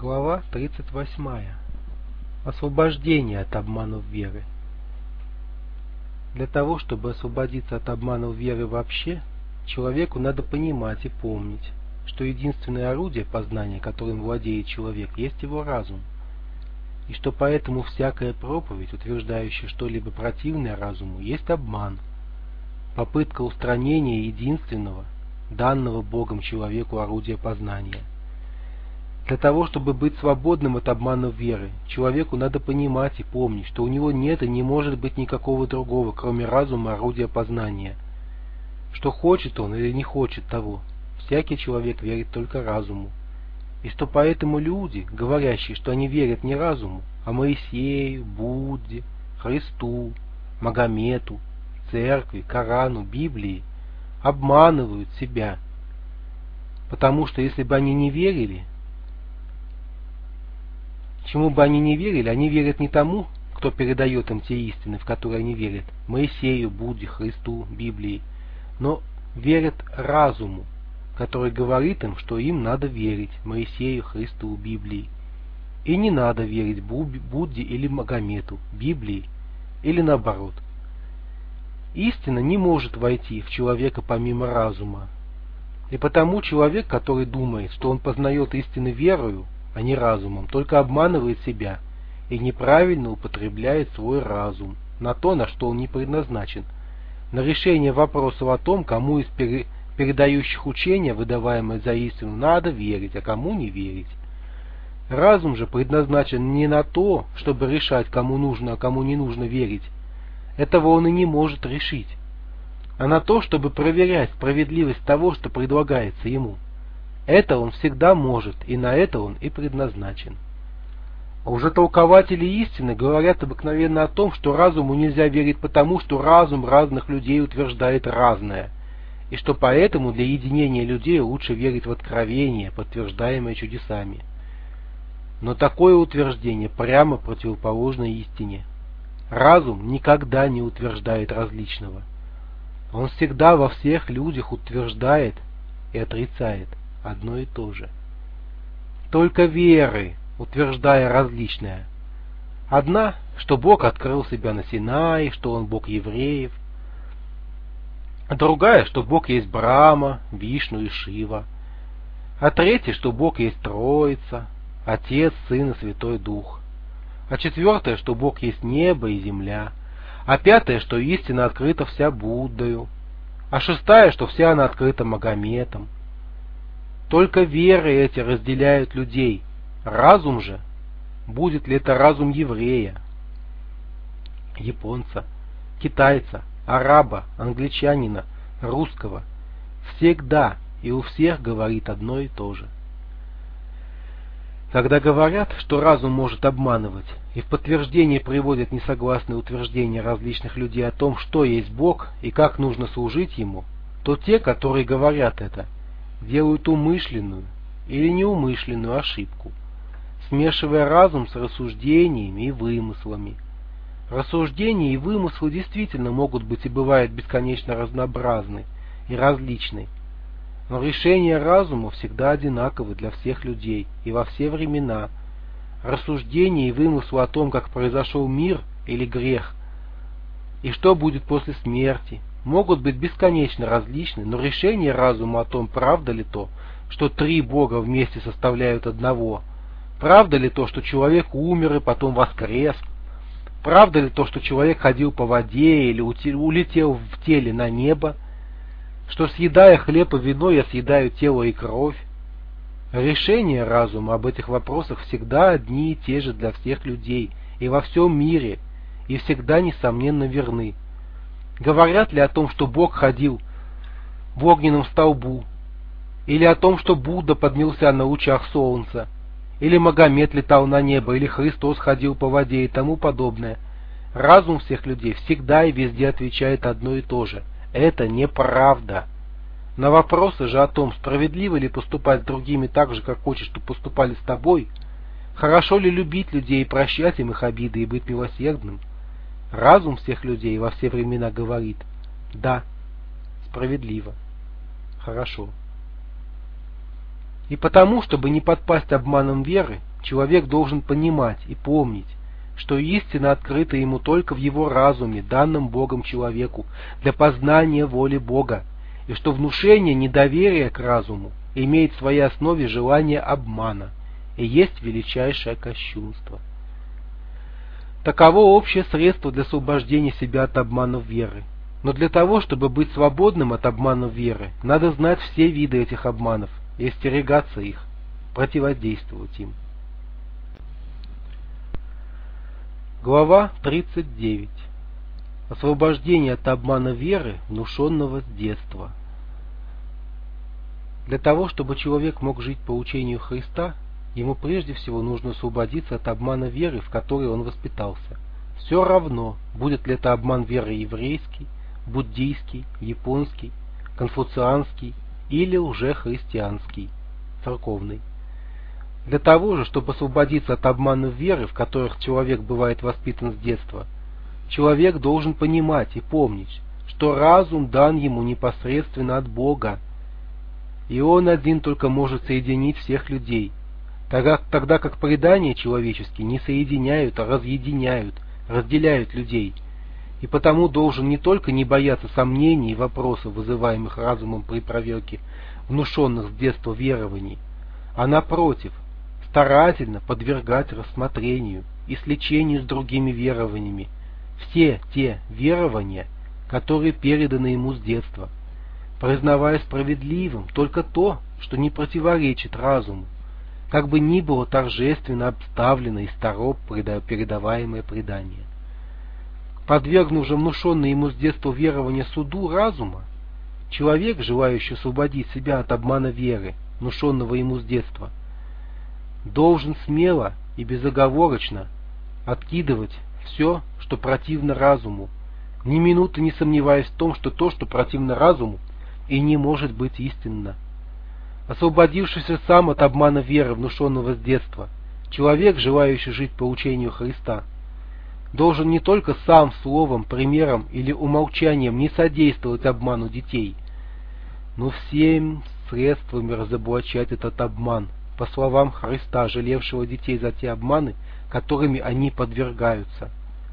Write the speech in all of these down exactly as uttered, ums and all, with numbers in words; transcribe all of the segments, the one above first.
Глава тридцать восьмая. Освобождение от обманов веры. Для того, чтобы освободиться от обманов веры вообще, человеку надо понимать и помнить, что единственное орудие познания, которым владеет человек, есть его разум, и что поэтому всякая проповедь, утверждающая что-либо противное разуму, есть обман, попытка устранения единственного, данного Богом человеку орудия познания. Для того, чтобы быть свободным от обманов веры, человеку надо понимать и помнить, что у него нет и не может быть никакого другого, кроме разума, орудия познания. Что хочет он или не хочет того, всякий человек верит только разуму. И что поэтому люди, говорящие, что они верят не разуму, а Моисею, Будде, Христу, Магомету, Церкви, Корану, Библии, обманывают себя. Потому что если бы они не верили, чему бы они не верили, они верят не тому, кто передает им те истины, в которые они верят, Моисею, Будде, Христу, Библии, но верят разуму, который говорит им, что им надо верить Моисею, Христу, Библии. И не надо верить Будде или Магомету, Библии, или наоборот. Истина не может войти в человека помимо разума. И потому человек, который думает, что он познает истины верою, а не разумом, только обманывает себя и неправильно употребляет свой разум на то, на что он не предназначен, на решение вопросов о том, кому из передающих учения, выдаваемое за истину, надо верить, а кому не верить. Разум же предназначен не на то, чтобы решать, кому нужно, а кому не нужно верить. Этого он и не может решить, а на то, чтобы проверять справедливость того, что предлагается ему. Это он всегда может, и на это он и предназначен. А уже толкователи истины говорят обыкновенно о том, что разуму нельзя верить потому, что разум разных людей утверждает разное, и что поэтому для единения людей лучше верить в откровение, подтверждаемое чудесами. Но такое утверждение прямо противоположно истине. Разум никогда не утверждает различного. Он всегда во всех людях утверждает и отрицает одно и то же. Только веры, утверждая различное. Одна, что Бог открыл себя на Синае, что Он Бог евреев. А другая, что Бог есть Брахма, Вишну и Шива. А третья, что Бог есть Троица, Отец, Сын и Святой Дух. А четвертая, что Бог есть небо и земля. А пятая, что истина открыта вся Буддою. А шестая, что вся она открыта Магометом. Только веры эти разделяют людей. Разум же, будет ли это разум еврея, японца, китайца, араба, англичанина, русского, всегда и у всех говорит одно и то же. Когда говорят, что разум может обманывать, и в подтверждение приводят несогласные утверждения различных людей о том, что есть Бог и как нужно служить Ему, то те, которые говорят это, делают умышленную или неумышленную ошибку, смешивая разум с рассуждениями и вымыслами. Рассуждения и вымыслы действительно могут быть и бывают бесконечно разнообразны и различны, но решения разума всегда одинаковы для всех людей и во все времена. Рассуждения и вымыслы о том, как произошел мир или грех, и что будет после смерти, могут быть бесконечно различны, но решение разума о том, правда ли то, что три Бога вместе составляют одного, правда ли то, что человек умер и потом воскрес, правда ли то, что человек ходил по воде или улетел в теле на небо, что, съедая хлеб и вино, я съедаю тело и кровь. Решения разума об этих вопросах всегда одни и те же для всех людей и во всем мире, и всегда несомненно верны. Говорят ли о том, что Бог ходил в огненном столбу, или о том, что Будда поднялся на лучах солнца, или Магомет летал на небо, или Христос ходил по воде и тому подобное. Разум всех людей всегда и везде отвечает одно и то же. Это неправда. На вопросы же о том, справедливо ли поступать с другими так же, как хочешь, чтобы поступали с тобой, хорошо ли любить людей и прощать им их обиды и быть милосердным, разум всех людей во все времена говорит: да, справедливо, хорошо. И потому, чтобы не подпасть обманом веры, человек должен понимать и помнить, что истина открыта ему только в его разуме, данном Богом человеку, для познания воли Бога, и что внушение недоверия к разуму имеет в своей основе желание обмана и есть величайшее кощунство. Таково общее средство для освобождения себя от обманов веры. Но для того, чтобы быть свободным от обманов веры, надо знать все виды этих обманов и остерегаться их, противодействовать им. Глава тридцать девять. Освобождение от обмана веры, внушенного с детства. Для того, чтобы человек мог жить по учению Христа, ему прежде всего нужно освободиться от обмана веры, в которой он воспитался. Все равно, будет ли это обман веры еврейский, буддийский, японский, конфуцианский или лжехристианский, церковный. Для того же, чтобы освободиться от обманов веры, в которых человек бывает воспитан с детства, человек должен понимать и помнить, что разум дан ему непосредственно от Бога, и он один только может соединить всех людей, тогда, тогда как предания человеческие не соединяют, а разъединяют, разделяют людей, и потому должен не только не бояться сомнений и вопросов, вызываемых разумом при проверке внушенных с детства верований, а напротив, старательно подвергать рассмотрению и сличению с другими верованиями все те верования, которые переданы ему с детства, признавая справедливым только то, что не противоречит разуму, как бы ни было торжественно обставлено и старо передаваемое предание. Подвергнув же внушенное ему с детства верование суду разума, человек, желающий освободить себя от обмана веры, внушенного ему с детства, должен смело и безоговорочно откидывать все, что противно разуму, ни минуты не сомневаясь в том, что то, что противно разуму, и не может быть истинно. Освободившийся сам от обмана веры, внушенного с детства, человек, желающий жить по учению Христа, должен не только сам словом, примером или умолчанием не содействовать обману детей, но всеми средствами разоблачать этот обман, по словам Христа, жалевшего детей за те обманы, которыми они подвергаются.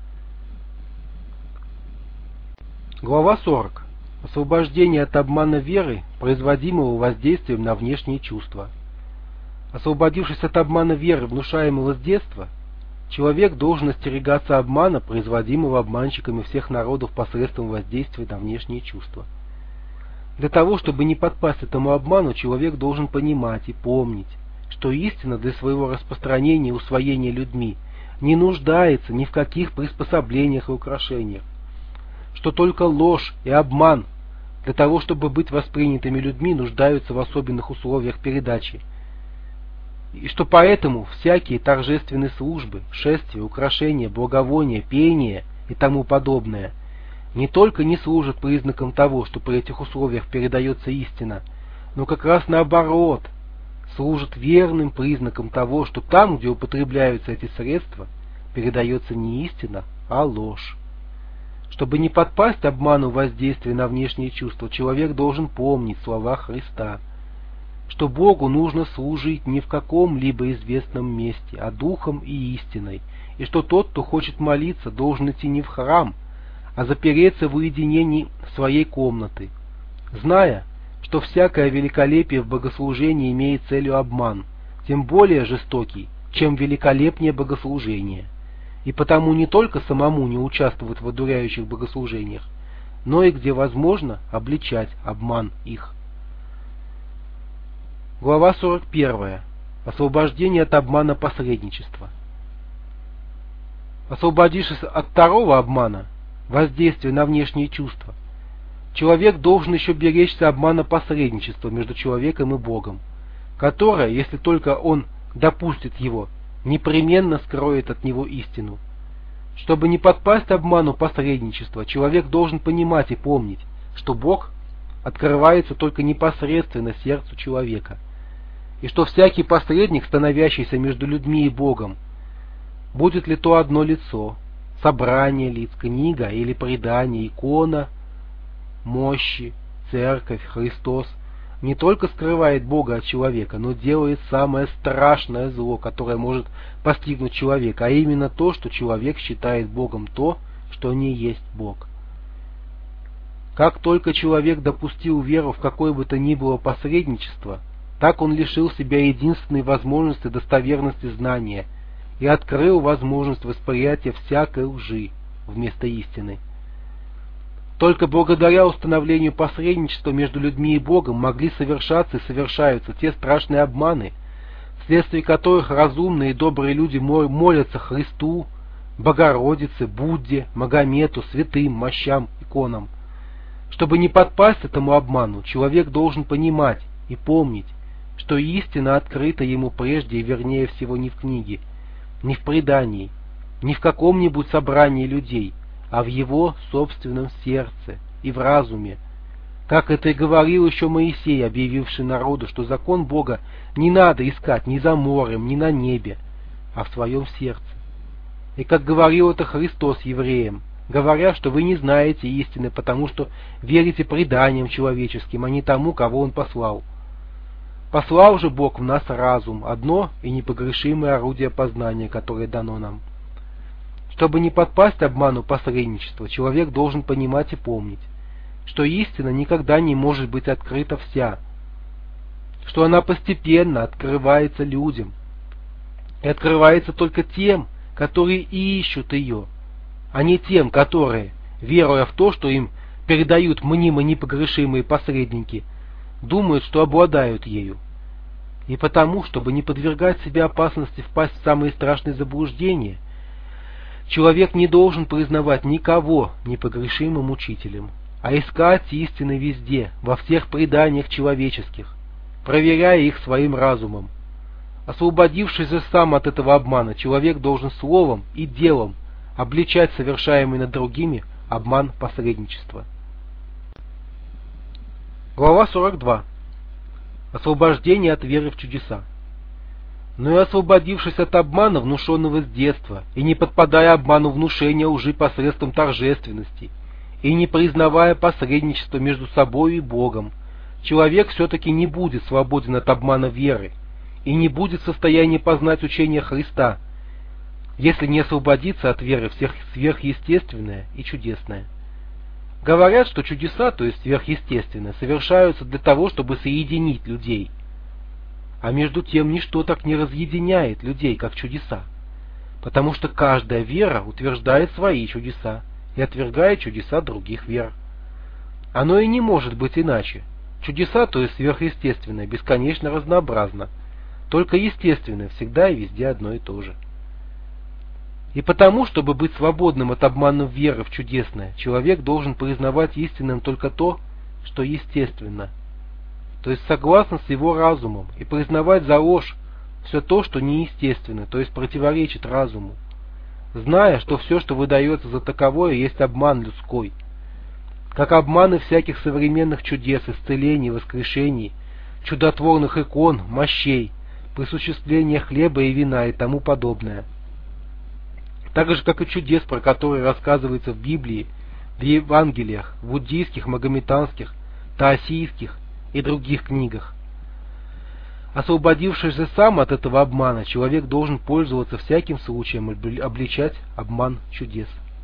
Глава сорок. Освобождение от обмана веры, производимого воздействием на внешние чувства. Освободившись от обмана веры, внушаемого с детства, человек должен остерегаться обмана, производимого обманщиками всех народов посредством воздействия на внешние чувства. Для того, чтобы не подпасть этому обману, человек должен понимать и помнить, что истина для своего распространения и усвоения людьми не нуждается ни в каких приспособлениях и украшениях, что только ложь и обман для того, чтобы быть воспринятыми людьми, нуждаются в особенных условиях передачи, и что поэтому всякие торжественные службы, шествия, украшения, благовония, пение и тому подобное не только не служат признаком того, что при этих условиях передается истина, но как раз наоборот, служат верным признаком того, что там, где употребляются эти средства, передается не истина, а ложь. Чтобы не подпасть обману воздействия на внешние чувства, человек должен помнить слова Христа, что Богу нужно служить не в каком-либо известном месте, а духом и истиной, и что тот, кто хочет молиться, должен идти не в храм, а запереться в уединении своей комнаты, зная, что всякое великолепие в богослужении имеет целью обман, тем более жестокий, чем великолепнее богослужение, и потому не только самому не участвовать в одуряющих богослужениях, но и, где возможно, обличать обман их. Глава сорок первая. Освобождение от обмана посредничества. Освободившись от второго обмана, воздействия на внешние чувства, человек должен еще беречься обмана посредничества между человеком и Богом, которое, если только он допустит его, непременно скроет от него истину. Чтобы не подпасть обману посредничества, человек должен понимать и помнить, что Бог открывается только непосредственно сердцу человека, и что всякий посредник, становящийся между людьми и Богом, будет ли то одно лицо, собрание лиц, книга или предание, икона, мощи, церковь, Христос, не только скрывает Бога от человека, но делает самое страшное зло, которое может постигнуть человека, а именно то, что человек считает Богом то, что не есть Бог. Как только человек допустил веру в какое бы то ни было посредничество, так он лишил себя единственной возможности достоверности знания и открыл возможность восприятия всякой лжи вместо истины. Только благодаря установлению посредничества между людьми и Богом могли совершаться и совершаются те страшные обманы, вследствие которых разумные и добрые люди молятся Христу, Богородице, Будде, Магомету, святым, мощам, иконам. Чтобы не подпасть этому обману, человек должен понимать и помнить, что истина открыта ему прежде и вернее всего не в книге, не в предании, не в каком-нибудь собрании людей, а в его собственном сердце и в разуме. Как это и говорил еще Моисей, объявивший народу, что закон Бога не надо искать ни за морем, ни на небе, а в своем сердце. И как говорил это Христос евреям, говоря, что вы не знаете истины, потому что верите преданиям человеческим, а не тому, кого Он послал. Послал же Бог в нас разум, одно и непогрешимое орудие познания, которое дано нам. Чтобы не подпасть обману посредничества, человек должен понимать и помнить, что истина никогда не может быть открыта вся, что она постепенно открывается людям, и открывается только тем, которые ищут ее, а не тем, которые, веруя в то, что им передают мнимо непогрешимые посредники, думают, что обладают ею. И потому, чтобы не подвергать себе опасности впасть в самые страшные заблуждения, человек не должен признавать никого непогрешимым учителем, а искать истины везде, во всех преданиях человеческих, проверяя их своим разумом. Освободившись же сам от этого обмана, человек должен словом и делом обличать совершаемый над другими обман посредничества. Глава сорок два. Освобождение от веры в чудеса. Но и освободившись от обмана, внушенного с детства, и не подпадая обману внушения лжи посредством торжественности, и не признавая посредничества между собой и Богом, человек все-таки не будет свободен от обмана веры, и не будет в состоянии познать учение Христа, если не освободиться от веры всех сверхъестественное и чудесное. Говорят, что чудеса, то есть сверхъестественное, совершаются для того, чтобы соединить людей. А между тем ничто так не разъединяет людей, как чудеса, потому что каждая вера утверждает свои чудеса и отвергает чудеса других вер. Оно и не может быть иначе. Чудеса, то есть сверхъестественное, бесконечно разнообразно, только естественное всегда и везде одно и то же. И потому, чтобы быть свободным от обмана веры в чудесное, человек должен признавать истинным только то, что естественно, то есть согласно с его разумом, и признавать за ложь все то, что неестественно, то есть противоречит разуму, зная, что все, что выдается за таковое, есть обман людской, как обманы всяких современных чудес, исцелений, воскрешений, чудотворных икон, мощей, присуществления хлеба и вина и тому подобное. Так же, как и чудес, про которые рассказывается в Библии, в Евангелиях, в буддийских, магометанских, таосийских и других книгах. Освободившись же сам от этого обмана, человек должен пользоваться всяким случаем обличать обман чудес.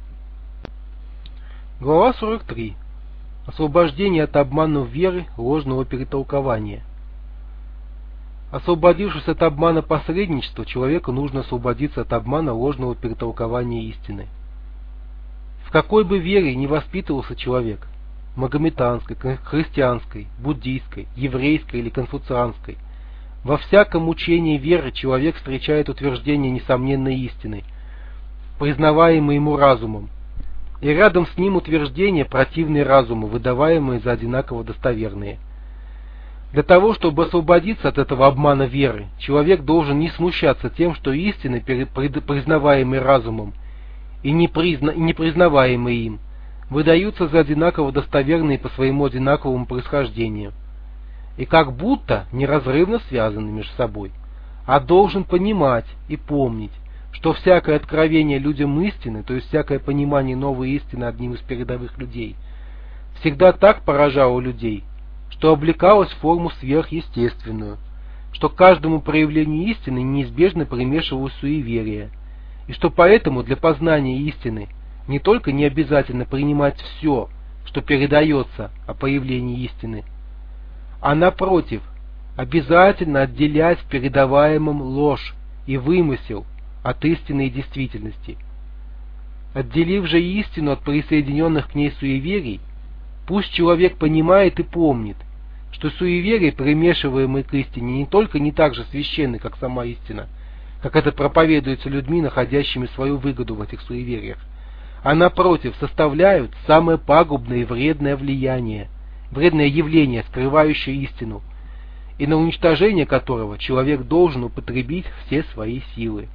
Глава сорок три. Освобождение от обмана веры, ложного перетолкования. Освободившись от обмана посредничества, человеку нужно освободиться от обмана ложного перетолкования истины. В какой бы вере ни воспитывался человек, магометанской, христианской, буддийской, еврейской или конфуцианской, во всяком учении веры человек встречает утверждение несомненной истины, признаваемое ему разумом, и рядом с ним утверждения, противные разуму, выдаваемые за одинаково достоверные. Для того, чтобы освободиться от этого обмана веры, человек должен не смущаться тем, что истины, признаваемые разумом и не, призна... и не признаваемые им, выдаются за одинаково достоверные по своему одинаковому происхождению, и как будто неразрывно связаны между собой, а должен понимать и помнить, что всякое откровение людям истины, то есть всякое понимание новой истины одним из передовых людей, всегда так поражало людей, что облекалось в форму сверхъестественную, что к каждому проявлению истины неизбежно примешивалось суеверие, и что поэтому для познания истины не только не обязательно принимать все, что передается о появлении истины, а напротив, обязательно отделять в передаваемом ложь и вымысел от истинной действительности. Отделив же истину от присоединенных к ней суеверий, пусть человек понимает и помнит, что суеверия, примешиваемые к истине, не только не так же священны, как сама истина, как это проповедуется людьми, находящими свою выгоду в этих суевериях, а напротив, составляют самое пагубное и вредное влияние, вредное явление, скрывающее истину, и на уничтожение которого человек должен употребить все свои силы.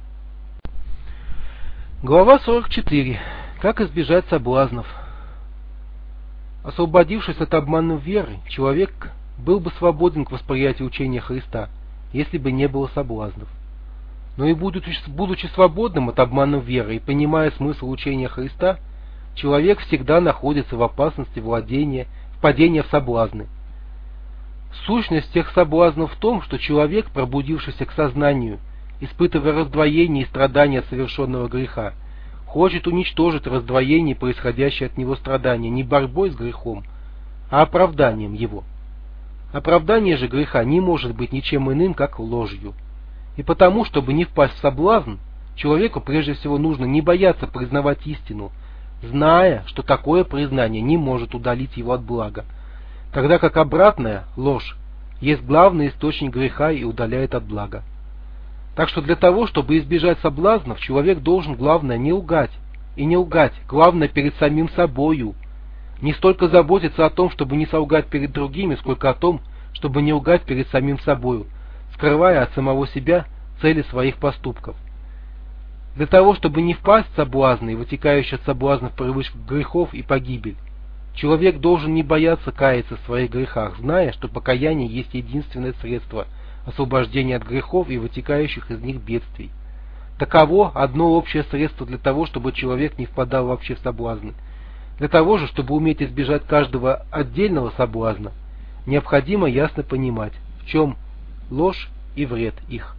Глава сорок четыре. Как избежать соблазнов. Освободившись от обманов веры, человек был бы свободен к восприятию учения Христа, если бы не было соблазнов. Но и будучи, будучи свободным от обманов веры и понимая смысл учения Христа, человек всегда находится в опасности владения, впадения в соблазны. Сущность всех соблазнов в том, что человек, пробудившийся к сознанию, испытывая раздвоение и страдания от совершенного греха, хочет уничтожить раздвоение, происходящее от него страдания, не борьбой с грехом, а оправданием его. Оправдание же греха не может быть ничем иным, как ложью. И потому, чтобы не впасть в соблазн, человеку прежде всего нужно не бояться признавать истину, зная, что такое признание не может удалить его от блага, тогда как обратная, ложь, есть главный источник греха и удаляет от блага. Так что для того, чтобы избежать соблазнов, человек должен, главное, не лгать. И не лгать, главное, перед самим собою. Не столько заботиться о том, чтобы не солгать перед другими, сколько о том, чтобы не лгать перед самим собою, скрывая от самого себя цели своих поступков. Для того, чтобы не впасть в соблазны и вытекающие от соблазнов привычку грехов и погибель, человек должен не бояться каяться в своих грехах, зная, что покаяние есть единственное средство освобождения от грехов и вытекающих из них бедствий. Таково одно общее средство для того, чтобы человек не впадал вообще в соблазны. Для того же, чтобы уметь избежать каждого отдельного соблазна, необходимо ясно понимать, в чем ложь и вред их.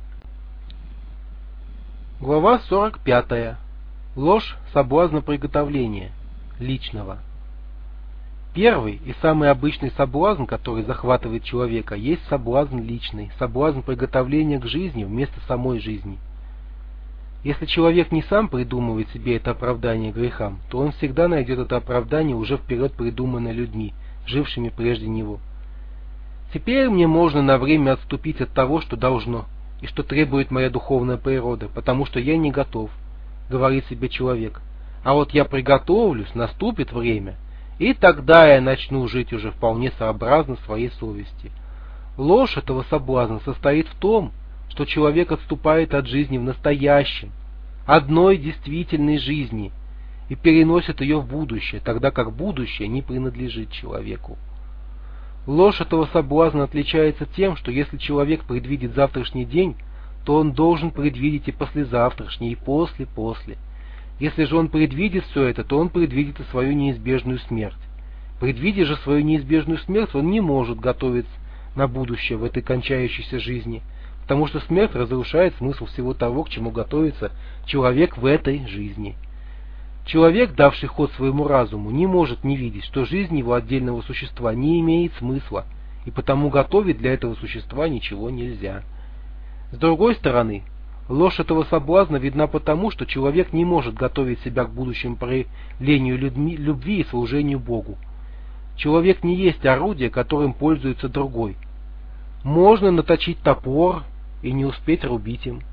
Глава сорок пятая. Ложь соблазна приготовления личного. Первый и самый обычный соблазн, который захватывает человека, есть соблазн личный, соблазн приготовления к жизни вместо самой жизни. Если человек не сам придумывает себе это оправдание грехам, то он всегда найдет это оправдание уже вперед придуманное людьми, жившими прежде него. Теперь мне можно на время отступить от того, что должно, и что требует моя духовная природа, потому что я не готов, говорит себе человек. А вот я приготовлюсь, наступит время, и тогда я начну жить уже вполне сообразно своей совести. Ложь этого соблазна состоит в том, что человек отступает от жизни в настоящем, одной действительной жизни, и переносит ее в будущее, тогда как будущее не принадлежит человеку. Ложь этого соблазна отличается тем, что если человек предвидит завтрашний день, то он должен предвидеть и послезавтрашний, и после-после. Если же он предвидит все это, то он предвидит и свою неизбежную смерть. Предвидя же свою неизбежную смерть, он не может готовиться на будущее в этой кончающейся жизни, потому что смерть разрушает смысл всего того, к чему готовится человек в этой жизни. Человек, давший ход своему разуму, не может не видеть, что жизнь его отдельного существа не имеет смысла, и потому готовить для этого существа ничего нельзя. С другой стороны, ложь этого соблазна видна потому, что человек не может готовить себя к будущему проявлению любви и служению Богу. Человек не есть орудие, которым пользуется другой. Можно наточить топор и не успеть рубить им.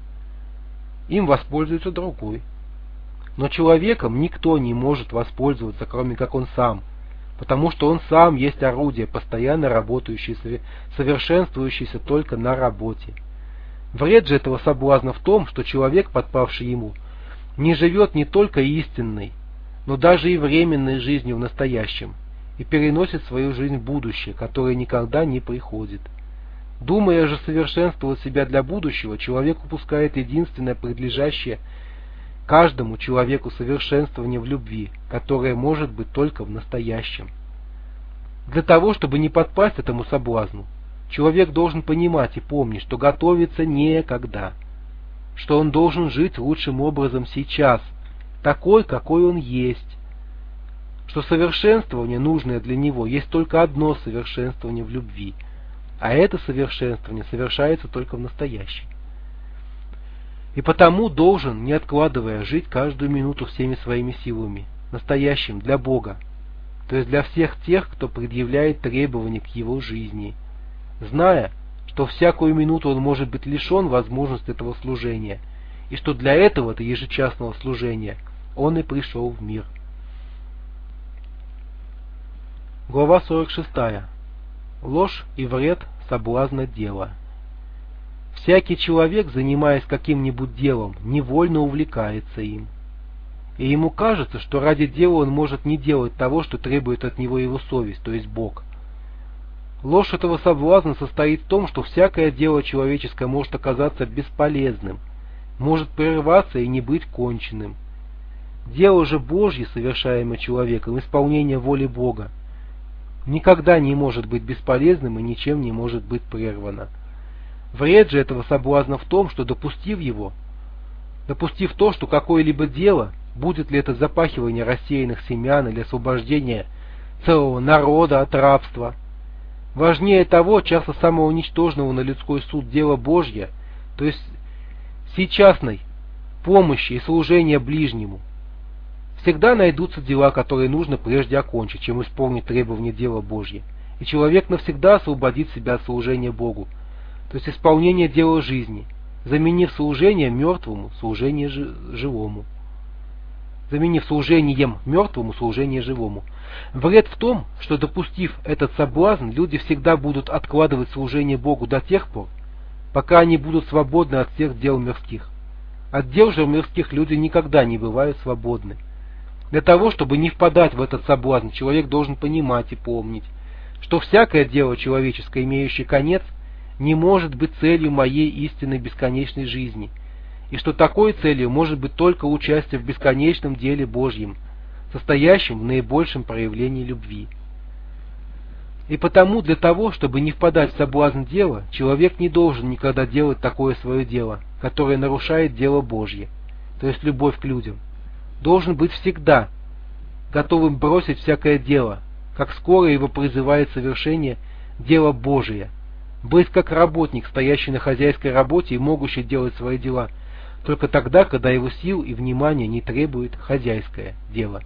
Им воспользуется другой. Но человеком никто не может воспользоваться, кроме как он сам, потому что он сам есть орудие, постоянно работающее, совершенствующееся только на работе. Вред же этого соблазна в том, что человек, подпавший ему, не живет не только истинной, но даже и временной жизнью в настоящем, и переносит свою жизнь в будущее, которое никогда не приходит. Думая же совершенствовать себя для будущего, человек упускает единственное предлежащее каждому человеку совершенствование в любви, которое может быть только в настоящем. Для того, чтобы не подпасть этому соблазну, человек должен понимать и помнить, что готовится некогда, что он должен жить лучшим образом сейчас, такой, какой он есть, что совершенствование, нужное для него, есть только одно совершенствование в любви, а это совершенствование совершается только в настоящем. И потому должен, не откладывая, жить каждую минуту всеми своими силами, настоящим, для Бога, то есть для всех тех, кто предъявляет требования к его жизни, зная, что всякую минуту он может быть лишен возможности этого служения, и что для этого-то ежечасного служения он и пришел в мир. Глава сорок шесть. Ложь и вред соблазна дела. Всякий человек, занимаясь каким-нибудь делом, невольно увлекается им. И ему кажется, что ради дела он может не делать того, что требует от него его совесть, то есть Бог. Ложь этого соблазна состоит в том, что всякое дело человеческое может оказаться бесполезным, может прерваться и не быть конченным. Дело же Божье, совершаемое человеком, исполнение воли Бога, никогда не может быть бесполезным и ничем не может быть прервано. Вред же этого соблазна в том, что допустив его, допустив то, что какое-либо дело, будет ли это запахивание рассеянных семян или освобождение целого народа от рабства, важнее того, часто самого ничтожного на людской суд дела Божье, то есть сейчасной помощи и служения ближнему. Всегда найдутся дела, которые нужно прежде окончить, чем исполнить требования дела Божье, и человек навсегда освободит себя от служения Богу, то есть исполнение дела жизни, заменив служение мертвому служение живому. Заменив служением мертвому служение живому. Вред в том, что, допустив этот соблазн, люди всегда будут откладывать служение Богу до тех пор, пока они будут свободны от всех дел мирских. От дел же мирских люди никогда не бывают свободны. Для того, чтобы не впадать в этот соблазн, человек должен понимать и помнить, что всякое дело человеческое, имеющее конец, не может быть целью моей истинной бесконечной жизни, и что такой целью может быть только участие в бесконечном деле Божьем, состоящем в наибольшем проявлении любви. И потому для того, чтобы не впадать в соблазн дела, человек не должен никогда делать такое свое дело, которое нарушает дело Божье, то есть любовь к людям. Должен быть всегда готовым бросить всякое дело, как скоро его призывает совершение дело Божие, быть как работник, стоящий на хозяйской работе и могущий делать свои дела только тогда, когда его сил и внимания не требует хозяйское дело.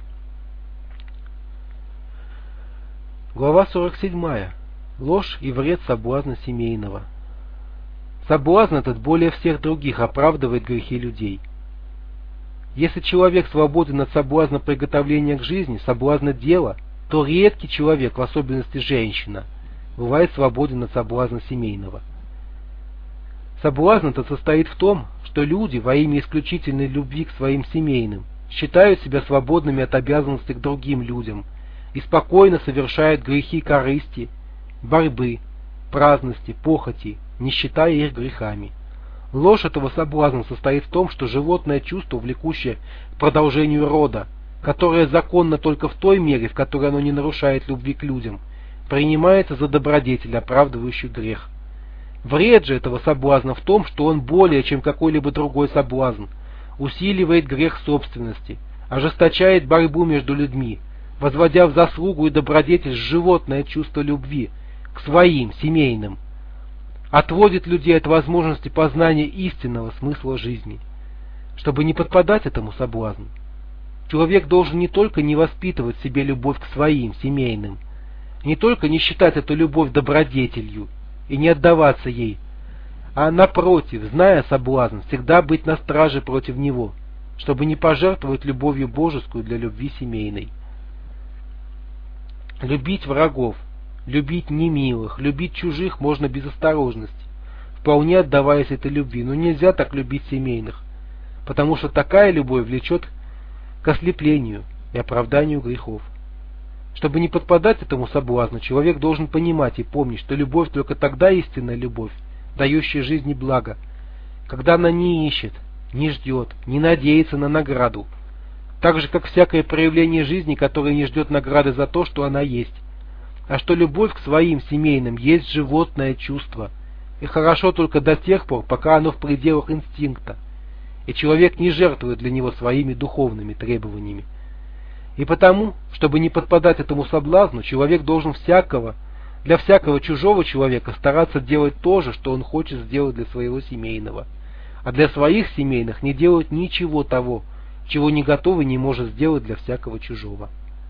Глава сорок семь. Ложь и вред соблазна семейного. Соблазн этот более всех других оправдывает грехи людей. Если человек свободен от соблазна приготовления к жизни, соблазна дела, то редкий человек, в особенности женщина, бывает свободен от соблазна семейного. Соблазн этот состоит в том, что люди во имя исключительной любви к своим семейным считают себя свободными от обязанностей к другим людям и спокойно совершают грехи корысти, борьбы, праздности, похоти, не считая их грехами. Ложь этого соблазна состоит в том, что животное чувство, влекущее к продолжению рода, которое законно только в той мере, в которой оно не нарушает любви к людям, принимается за добродетель, оправдывающий грех. Вред же этого соблазна в том, что он более, чем какой-либо другой соблазн, усиливает грех собственности, ожесточает борьбу между людьми, возводя в заслугу и добродетель животное чувство любви к своим, семейным, отводит людей от возможности познания истинного смысла жизни. Чтобы не подпадать этому соблазну, человек должен не только не воспитывать в себе любовь к своим, семейным, не только не считать эту любовь добродетелью и не отдаваться ей, а напротив, зная соблазн, всегда быть на страже против него, чтобы не пожертвовать любовью божескую для любви семейной. Любить врагов, любить немилых, любить чужих можно без осторожности, вполне отдаваясь этой любви, но нельзя так любить семейных, потому что такая любовь влечет к ослеплению и оправданию грехов. Чтобы не подпадать этому соблазну, человек должен понимать и помнить, что любовь только тогда истинная любовь, дающая жизни благо, когда она не ищет, не ждет, не надеется на награду, так же, как всякое проявление жизни, которое не ждет награды за то, что она есть, а что любовь к своим семейным есть животное чувство, и хорошо только до тех пор, пока оно в пределах инстинкта, и человек не жертвует для него своими духовными требованиями. И потому, чтобы не подпадать этому соблазну, человек должен всякого, для всякого чужого человека стараться делать то же, что он хочет сделать для своего семейного, а для своих семейных не делать ничего того, чего не готов и не может сделать для всякого чужого.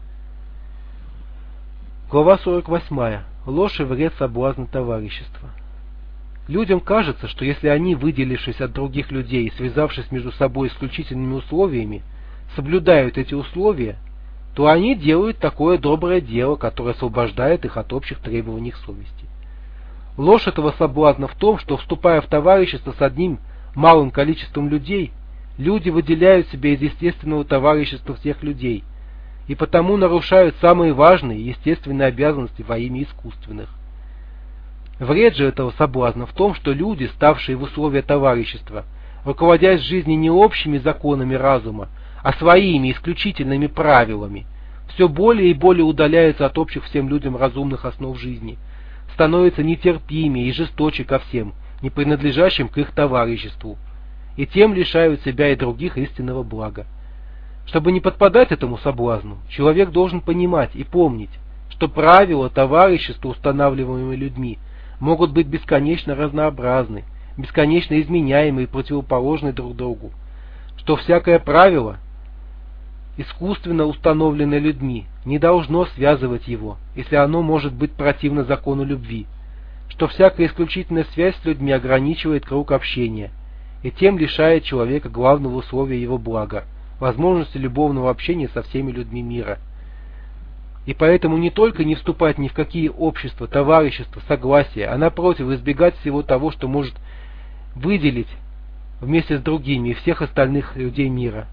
Глава сорок восьмая. Ложь и вред соблазна товарищества. Людям кажется, что если они, выделившись от других людей и связавшись между собой исключительными условиями, соблюдают эти условия, то они делают такое доброе дело, которое освобождает их от общих требований совести. Ложь этого соблазна в том, что, вступая в товарищество с одним малым количеством людей, люди выделяют себя из естественного товарищества всех людей, и потому нарушают самые важные естественные обязанности во имя искусственных. Вред же этого соблазна в том, что люди, ставшие в условия товарищества, руководясь в жизни не общими законами разума, а своими исключительными правилами, все более и более удаляются от общих всем людям разумных основ жизни, становятся нетерпимее и жесточе ко всем, не принадлежащим к их товариществу, и тем лишают себя и других истинного блага. Чтобы не подпадать этому соблазну, человек должен понимать и помнить, что правила товарищества, устанавливаемые людьми, могут быть бесконечно разнообразны, бесконечно изменяемы и противоположны друг другу, что всякое правило, искусственно установленное людьми, не должно связывать его, если оно может быть противно закону любви, что всякая исключительная связь с людьми ограничивает круг общения и тем лишает человека главного условия его блага, возможности любовного общения со всеми людьми мира. И поэтому не только не вступать ни в какие общества, товарищества, согласия, а напротив избегать всего того, что может выделить вместе с другими и всех остальных людей мира.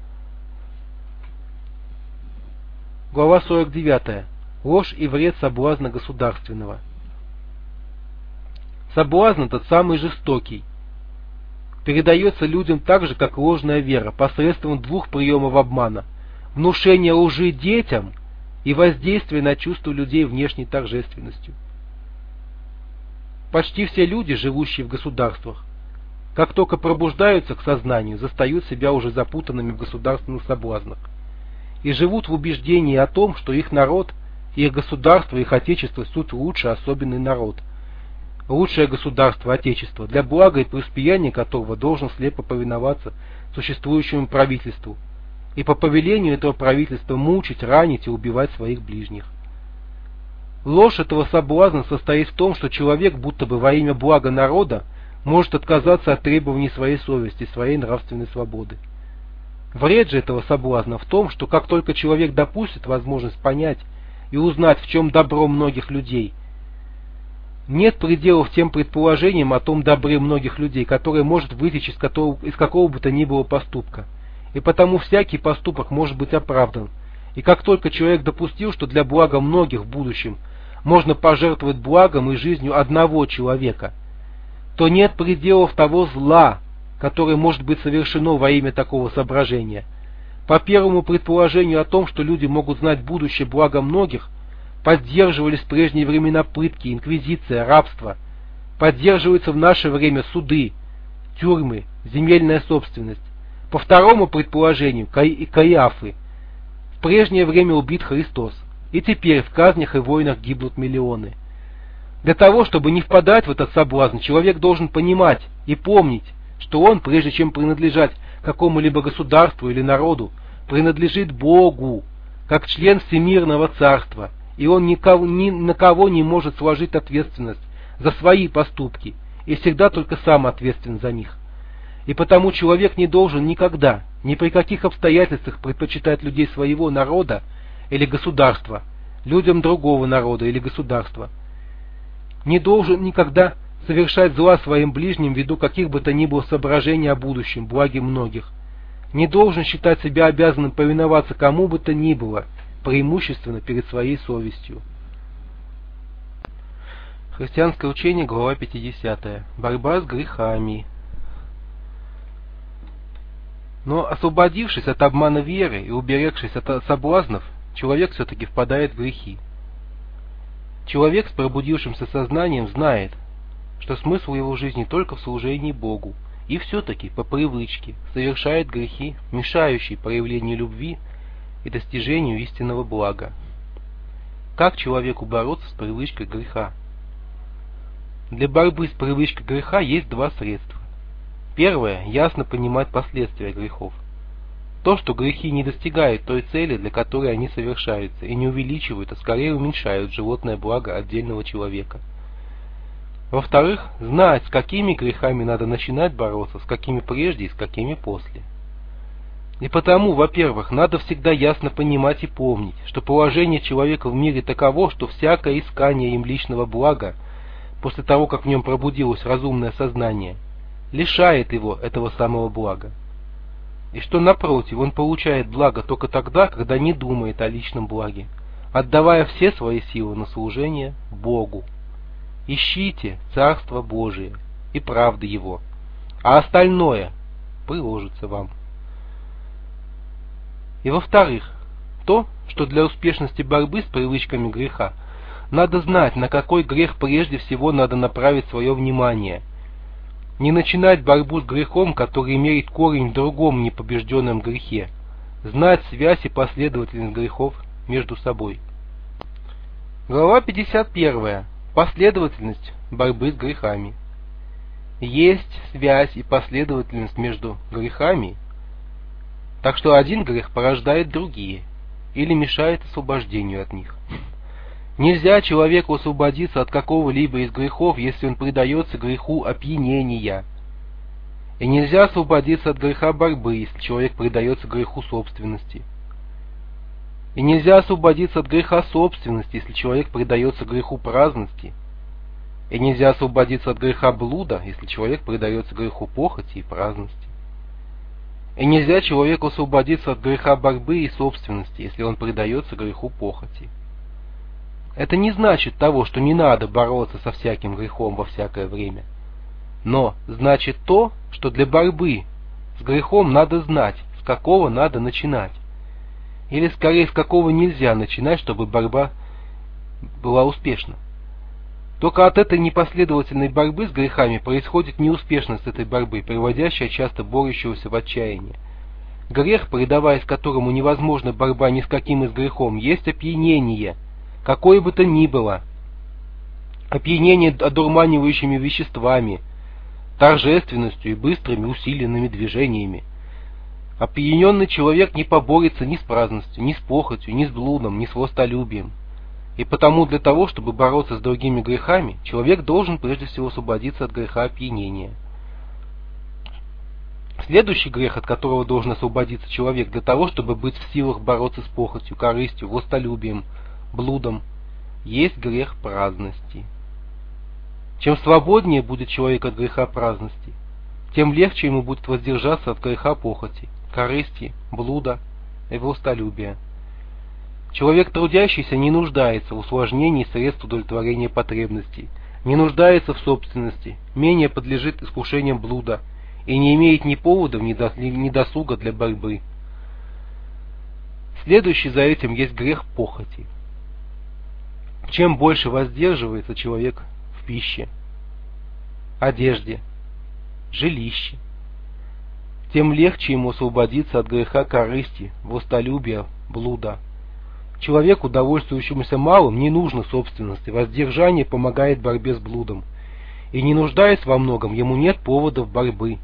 Глава сорок девятая. Ложь и вред соблазна государственного. Соблазн этот самый жестокий. Передается людям так же, как ложная вера, посредством двух приемов обмана: внушение лжи детям и воздействие на чувства людей внешней торжественностью. Почти все люди, живущие в государствах, как только пробуждаются к сознанию, застают себя уже запутанными в государственных соблазнах и живут в убеждении о том, что их народ, их государство, их отечество суть лучший особенный народ, лучшее государство, отечество, для блага и преуспеяния которого должен слепо повиноваться существующему правительству и по повелению этого правительства мучить, ранить и убивать своих ближних. Ложь этого соблазна состоит в том, что человек, будто бы во имя блага народа, может отказаться от требований своей совести, своей нравственной свободы. Вред же этого соблазна в том, что как только человек допустит возможность понять и узнать, в чем добро многих людей, нет пределов тем предположениям о том добре многих людей, которое может вытечь из какого, из какого бы то ни было поступка. И потому всякий поступок может быть оправдан. И как только человек допустил, что для блага многих в будущем можно пожертвовать благом и жизнью одного человека, то нет пределов того зла, которое может быть совершено во имя такого соображения. По первому предположению о том, что люди могут знать будущее блага многих, поддерживались в прежние времена пытки, инквизиция, рабство. Поддерживаются в наше время суды, тюрьмы, земельная собственность. По второму предположению, Каи- Каиафы, в прежнее время убит Христос, и теперь в казнях и войнах гибнут миллионы. Для того, чтобы не впадать в этот соблазн, человек должен понимать и помнить, что он, прежде чем принадлежать какому-либо государству или народу, принадлежит Богу, как член Всемирного Царства, и он никого, ни на кого не может сложить ответственность за свои поступки, и всегда только сам ответственен за них. И потому человек не должен никогда, ни при каких обстоятельствах предпочитать людей своего народа или государства людям другого народа или государства. Не должен никогда совершать зла своим ближним ввиду каких бы то ни было соображений о будущем, благе многих. Не должен считать себя обязанным повиноваться кому бы то ни было, преимущественно перед своей совестью. Христианское учение, глава пятидесятая. Борьба с грехами. Но освободившись от обмана веры и уберегшись от соблазнов, человек все-таки впадает в грехи. Человек с пробудившимся сознанием знает, что смысл его жизни только в служении Богу, и все-таки по привычке совершает грехи, мешающие проявлению любви и достижению истинного блага. Как человеку бороться с привычкой греха? Для борьбы с привычкой греха есть два средства. Первое – ясно понимать последствия грехов. То, что грехи не достигают той цели, для которой они совершаются, и не увеличивают, а скорее уменьшают животное благо отдельного человека. Во-вторых, знать, с какими грехами надо начинать бороться, с какими прежде и с какими после. И потому, во-первых, надо всегда ясно понимать и помнить, что положение человека в мире таково, что всякое искание им личного блага, после того, как в нем пробудилось разумное сознание, лишает его этого самого блага. И что, напротив, он получает благо только тогда, когда не думает о личном благе, отдавая все свои силы на служение Богу. Ищите Царство Божие и правды Его, а остальное приложится вам. И во-вторых, то, что для успешности борьбы с привычками греха надо знать, на какой грех прежде всего надо направить свое внимание. Не начинать борьбу с грехом, который имеет корень в другом непобежденном грехе. Знать связь и последовательность грехов между собой. Глава пятьдесят первая. Последовательность борьбы с грехами. Есть связь и последовательность между грехами, так что один грех порождает другие или мешает освобождению от них. Нельзя человеку освободиться от какого-либо из грехов, если он предается греху опьянения. И нельзя освободиться от греха борьбы, если человек предается греху собственности. И нельзя освободиться от греха собственности, если человек предается греху праздности. И нельзя освободиться от греха блуда, если человек предается греху похоти и праздности. И нельзя человеку освободиться от греха борьбы и собственности, если он предается греху похоти. Это не значит того, что не надо бороться со всяким грехом во всякое время. Но значит то, что для борьбы с грехом надо знать, с какого надо начинать. Или скорее, с какого нельзя начинать, чтобы борьба была успешна. Только от этой непоследовательной борьбы с грехами происходит неуспешность этой борьбы, приводящая часто борющегося в отчаяние. Грех, предаваясь которому невозможна борьба ни с каким из грехом, есть опьянение, какое бы то ни было. Опьянение одурманивающими веществами, торжественностью и быстрыми усиленными движениями. Опьяненный человек не поборется ни с праздностью, ни с похотью, ни с блудом, ни с властолюбием. И потому для того, чтобы бороться с другими грехами, человек должен прежде всего освободиться от греха опьянения. Следующий грех, от которого должен освободиться человек для того, чтобы быть в силах бороться с похотью, корыстью, властолюбием, блудом, есть грех праздности. Чем свободнее будет человек от греха праздности, тем легче ему будет воздержаться от греха похоти, корысти, блуда и властолюбия. Человек трудящийся не нуждается в усложнении средств удовлетворения потребностей, не нуждается в собственности, менее подлежит искушениям блуда и не имеет ни поводов, ни досуга для борьбы. Следующий за этим есть грех похоти. Чем больше воздерживается человек в пище, одежде, жилище, тем легче ему освободиться от греха корысти, властолюбия, блуда. Человеку, довольствующемуся малым, не нужно собственности, воздержание помогает борьбе с блудом. И не нуждаясь во многом, ему нет поводов борьбы.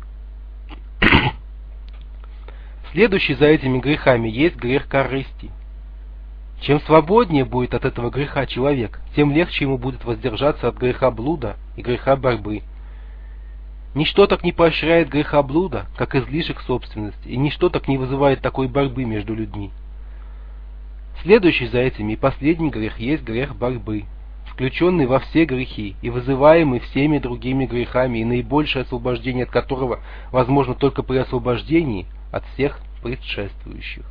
Следующий за этими грехами есть грех корысти. Чем свободнее будет от этого греха человек, тем легче ему будет воздержаться от греха блуда и греха борьбы. Ничто так не поощряет греха блуда, как излишек собственности, и ничто так не вызывает такой борьбы между людьми. Следующий за этими и последний грех есть грех борьбы, включенный во все грехи и вызываемый всеми другими грехами, и наибольшее освобождение от которого возможно только при освобождении от всех предшествующих.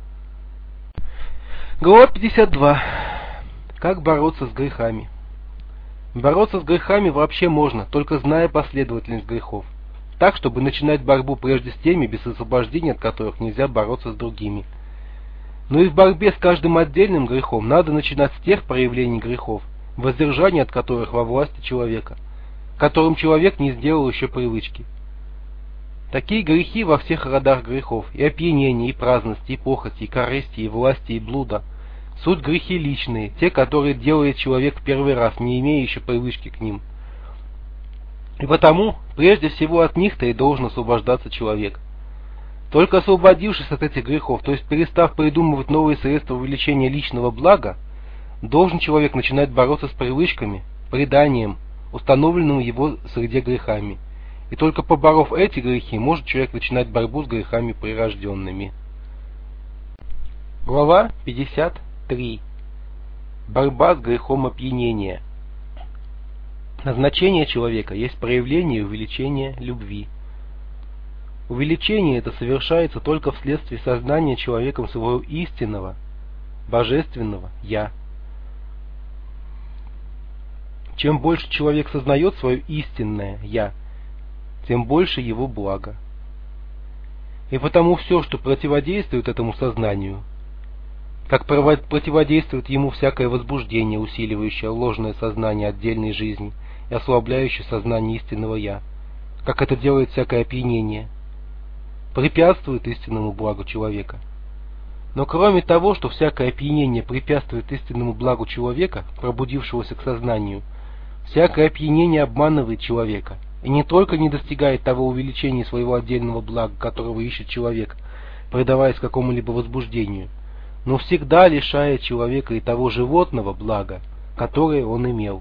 Глава пятьдесят два. Как бороться с грехами? Бороться с грехами вообще можно, только зная последовательность грехов, так, чтобы начинать борьбу прежде с теми, без освобождения от которых нельзя бороться с другими. Но и в борьбе с каждым отдельным грехом надо начинать с тех проявлений грехов, воздержание от которых во власти человека, которым человек не сделал еще привычки. Такие грехи во всех родах грехов, и опьянение, и праздности, и похоти, и корысти, и власти, и блуда. Суть грехи личные, те, которые делает человек в первый раз, не имея еще привычки к ним. И потому, прежде всего от них-то и должен освобождаться человек. Только освободившись от этих грехов, то есть перестав придумывать новые средства увеличения личного блага, должен человек начинать бороться с привычками, преданием, установленным в его среде грехами. И только поборов эти грехи, может человек начинать борьбу с грехами прирожденными. Глава пятьдесят три. Борьба с грехом опьянения. Назначение человека есть проявление и увеличение любви. Увеличение это совершается только вследствие сознания человеком своего истинного, божественного «Я». Чем больше человек сознает свое истинное «Я», тем больше его блага. И потому все, что противодействует этому сознанию, как противодействует ему всякое возбуждение, усиливающее ложное сознание отдельной жизни и ослабляющее сознание истинного «Я», как это делает всякое опьянение, препятствует истинному благу человека. Но кроме того, что всякое опьянение препятствует истинному благу человека, пробудившегося к сознанию, всякое опьянение обманывает человека и не только не достигает того увеличения своего отдельного блага, которого ищет человек, предаваясь какому-либо возбуждению, но всегда лишает человека и того животного блага, которое он имел.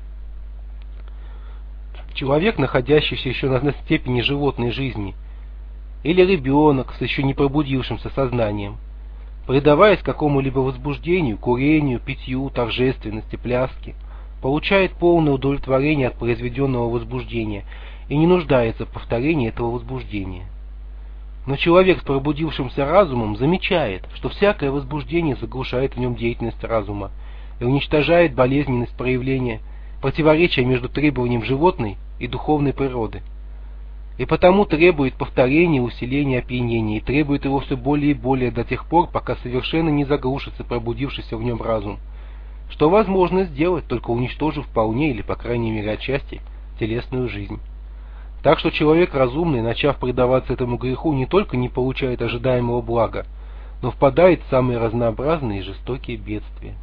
Человек, находящийся еще на степени животной жизни, или ребенок с еще не пробудившимся сознанием, предаваясь какому-либо возбуждению, курению, питью, торжественности, пляске, получает полное удовлетворение от произведенного возбуждения и не нуждается в повторении этого возбуждения. Но человек с пробудившимся разумом замечает, что всякое возбуждение заглушает в нем деятельность разума и уничтожает болезненность проявления, противоречия между требованием животной и духовной природы. И потому требует повторения, усиления опьянения, и требует его все более и более до тех пор, пока совершенно не заглушится пробудившийся в нем разум, что возможно сделать, только уничтожив вполне или, по крайней мере, отчасти телесную жизнь. Так что человек разумный, начав предаваться этому греху, не только не получает ожидаемого блага, но впадает в самые разнообразные и жестокие бедствия.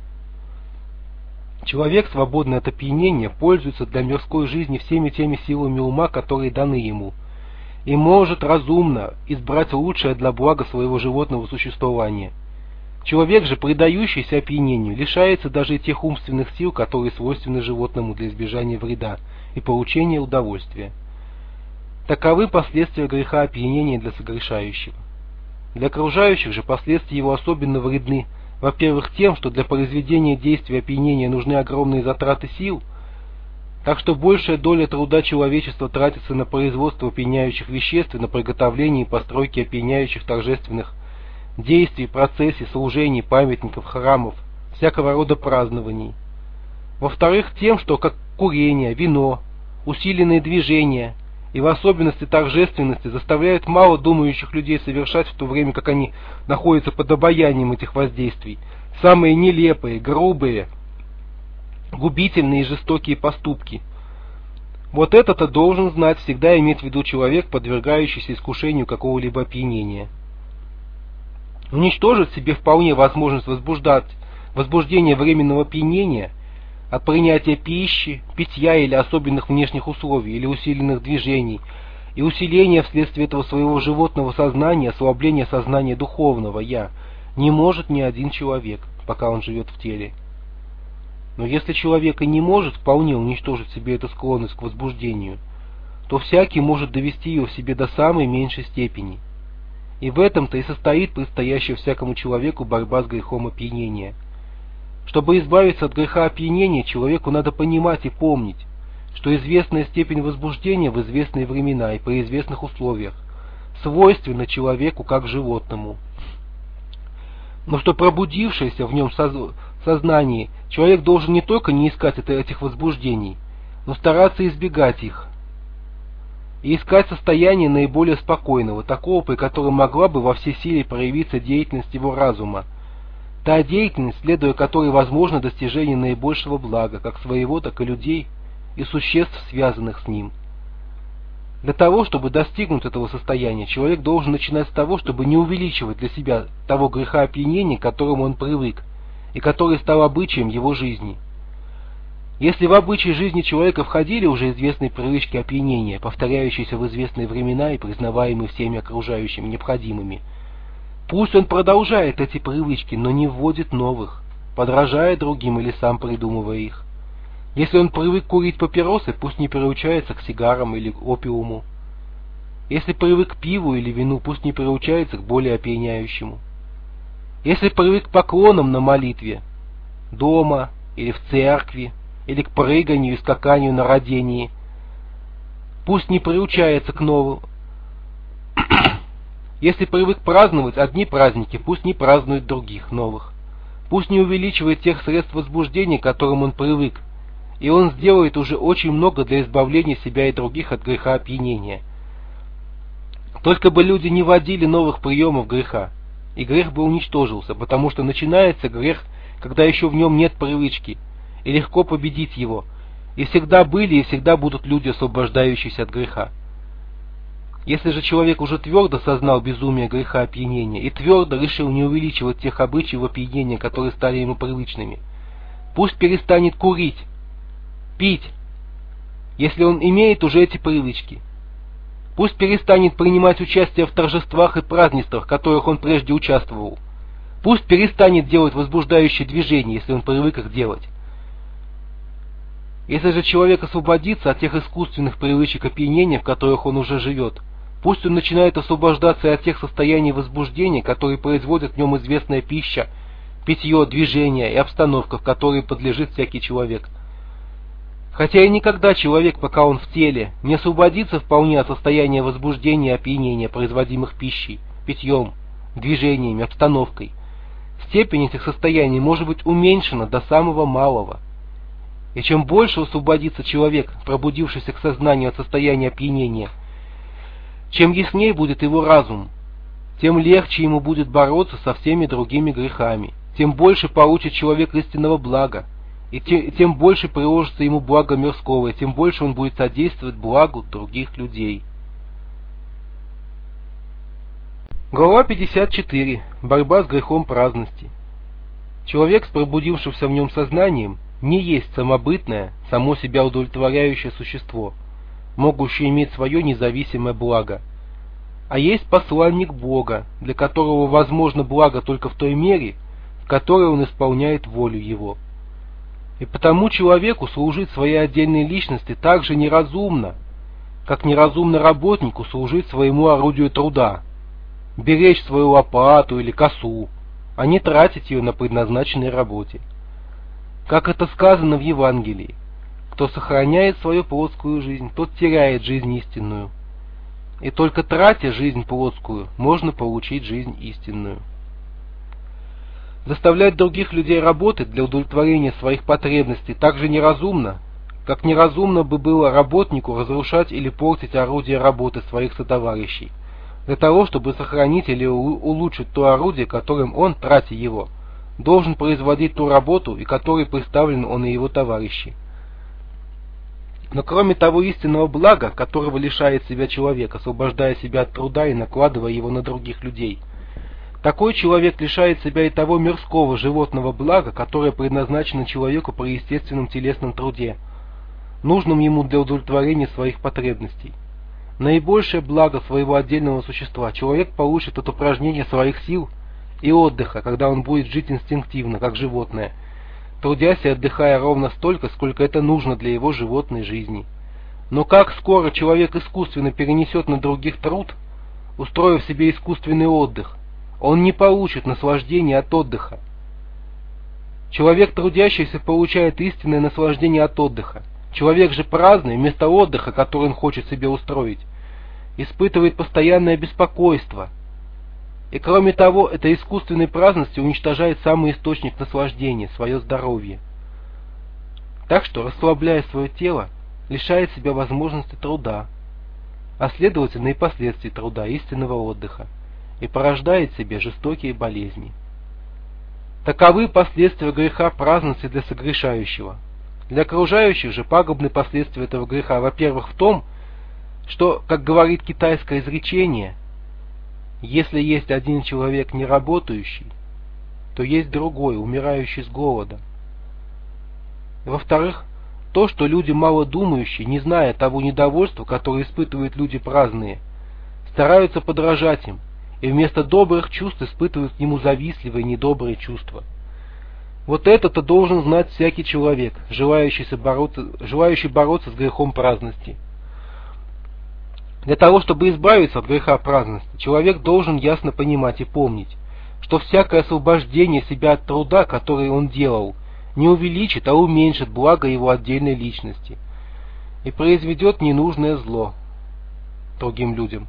Человек, свободный от опьянения, пользуется для мирской жизни всеми теми силами ума, которые даны ему, и может разумно избрать лучшее для блага своего животного существования. Человек же, предающийся опьянению, лишается даже и тех умственных сил, которые свойственны животному для избежания вреда и получения удовольствия. Таковы последствия греха опьянения для согрешающего. Для окружающих же последствия его особенно вредны, во-первых, тем, что для произведения действия опьянения нужны огромные затраты сил, так что большая доля труда человечества тратится на производство опьяняющих веществ и на приготовление и постройки опьяняющих торжественных действий, процессий, служений, памятников, храмов, всякого рода празднований. Во-вторых, тем, что как курение, вино, усиленные движения и в особенности торжественности заставляют мало думающих людей совершать, в то время как они находятся под обаянием этих воздействий, самые нелепые, грубые, губительные и жестокие поступки. Вот это-то должен знать, всегда иметь в виду человек, подвергающийся искушению какого-либо опьянения. Уничтожить себе вполне возможность возбуждать возбуждение временного опьянения от принятия пищи, питья или особенных внешних условий, или усиленных движений, и усиление вследствие этого своего животного сознания, ослабление сознания духовного «я» не может ни один человек, пока он живет в теле. Но если человек и не может вполне уничтожить в себе эту склонность к возбуждению, то всякий может довести ее в себе до самой меньшей степени. И в этом-то и состоит предстоящая всякому человеку борьба с грехом опьянения. Чтобы избавиться от греха опьянения, человеку надо понимать и помнить, что известная степень возбуждения в известные времена и при известных условиях свойственна человеку как животному. Но что пробудившееся в нем соз... сознании человек должен не только не искать этих возбуждений, но стараться избегать их, и искать состояние наиболее спокойного, такого, при котором могла бы во всей силе проявиться деятельность его разума, та деятельность, следуя которой возможно достижение наибольшего блага, как своего, так и людей и существ, связанных с ним. Для того, чтобы достигнуть этого состояния, человек должен начинать с того, чтобы не увеличивать для себя того греха опьянения, к которому он привык, и который стал обычаем его жизни. Если в обычай жизни человека входили уже известные привычки опьянения, повторяющиеся в известные времена и признаваемые всеми окружающими необходимыми, пусть он продолжает эти привычки, но не вводит новых, подражая другим или сам придумывая их. Если он привык курить папиросы, пусть не приучается к сигарам или опиуму. Если привык к пиву или вину, пусть не приучается к более опьяняющему. Если привык к поклонам на молитве, дома или в церкви, или к прыганию и скаканию на родении, пусть не приучается к новым. Если привык праздновать одни праздники, пусть не празднует других, новых. Пусть не увеличивает тех средств возбуждения, к которым он привык, и он сделает уже очень много для избавления себя и других от греха опьянения. Только бы люди не вводили новых приемов греха, и грех бы уничтожился, потому что начинается грех, когда еще в нем нет привычки, и легко победить его, и всегда были и всегда будут люди, освобождающиеся от греха. Если же человек уже твердо сознал безумие греха опьянения и твердо решил не увеличивать тех обычаев опьянения, которые стали ему привычными, пусть перестанет курить, пить, если он имеет уже эти привычки. Пусть перестанет принимать участие в торжествах и празднествах, в которых он прежде участвовал. Пусть перестанет делать возбуждающие движения, если он привык их делать. Если же человек освободится от тех искусственных привычек опьянения, в которых он уже живет, пусть он начинает освобождаться и от тех состояний возбуждения, которые производят в нем известная пища, питье, движение и обстановка, в которой подлежит всякий человек. Хотя и никогда человек, пока он в теле, не освободится вполне от состояния возбуждения и опьянения, производимых пищей, питьем, движениями, обстановкой, степень этих состояний может быть уменьшена до самого малого. И чем больше освободится человек, пробудившийся к сознанию от состояния опьянения, чем яснее будет его разум, тем легче ему будет бороться со всеми другими грехами, тем больше получит человек истинного блага, и тем, тем больше приложится ему благо мирского, и тем больше он будет содействовать благу других людей. Глава пятьдесят четыре. Борьба с грехом праздности. Человек с пробудившимся в нем сознанием не есть самобытное, само себя удовлетворяющее существо, могущее иметь свое независимое благо, а есть посланник Бога, для которого возможно благо только в той мере, в которой он исполняет волю его. И потому человеку служить своей отдельной личности так же неразумно, как неразумно работнику служить своему орудию труда, беречь свою лопату или косу, а не тратить ее на предназначенной работе. Как это сказано в Евангелии: кто сохраняет свою плотскую жизнь, тот теряет жизнь истинную. И только тратя жизнь плотскую, можно получить жизнь истинную. Заставлять других людей работать для удовлетворения своих потребностей так же неразумно, как неразумно бы было работнику разрушать или портить орудие работы своих сотоварищей, для того, чтобы сохранить или улучшить то орудие, которым он, тратя его, должен производить ту работу, и которой представлен он и его товарищи. Но кроме того истинного блага, которого лишает себя человек, освобождая себя от труда и накладывая его на других людей, такой человек лишает себя и того мирского животного блага, которое предназначено человеку при естественном телесном труде, нужном ему для удовлетворения своих потребностей. Наибольшее благо своего отдельного существа человек получит от упражнения своих сил и отдыха, когда он будет жить инстинктивно, как животное, трудясь и отдыхая ровно столько, сколько это нужно для его животной жизни. Но как скоро человек искусственно перенесет на других труд, устроив себе искусственный отдых, он не получит наслаждения от отдыха. Человек трудящийся получает истинное наслаждение от отдыха. Человек же праздный, вместо отдыха, который он хочет себе устроить, испытывает постоянное беспокойство. И кроме того, эта искусственной праздности уничтожает самый источник наслаждения, свое здоровье. Так что, расслабляя свое тело, лишает себя возможности труда, а следовательно и последствий труда, истинного отдыха, и порождает себе жестокие болезни. Таковы последствия греха праздности для согрешающего. Для окружающих же пагубные последствия этого греха, во-первых, в том, что, как говорит китайское изречение, если есть один человек не работающий, то есть другой, умирающий с голода. Во-вторых, то, что люди малодумающие, не зная того недовольства, которое испытывают люди праздные, стараются подражать им, и вместо добрых чувств испытывают к нему завистливые недобрые чувства. Вот это-то должен знать всякий человек, желающий бороться, желающий бороться с грехом праздности. Для того, чтобы избавиться от греха праздности, человек должен ясно понимать и помнить, что всякое освобождение себя от труда, который он делал, не увеличит, а уменьшит благо его отдельной личности и произведет ненужное зло другим людям.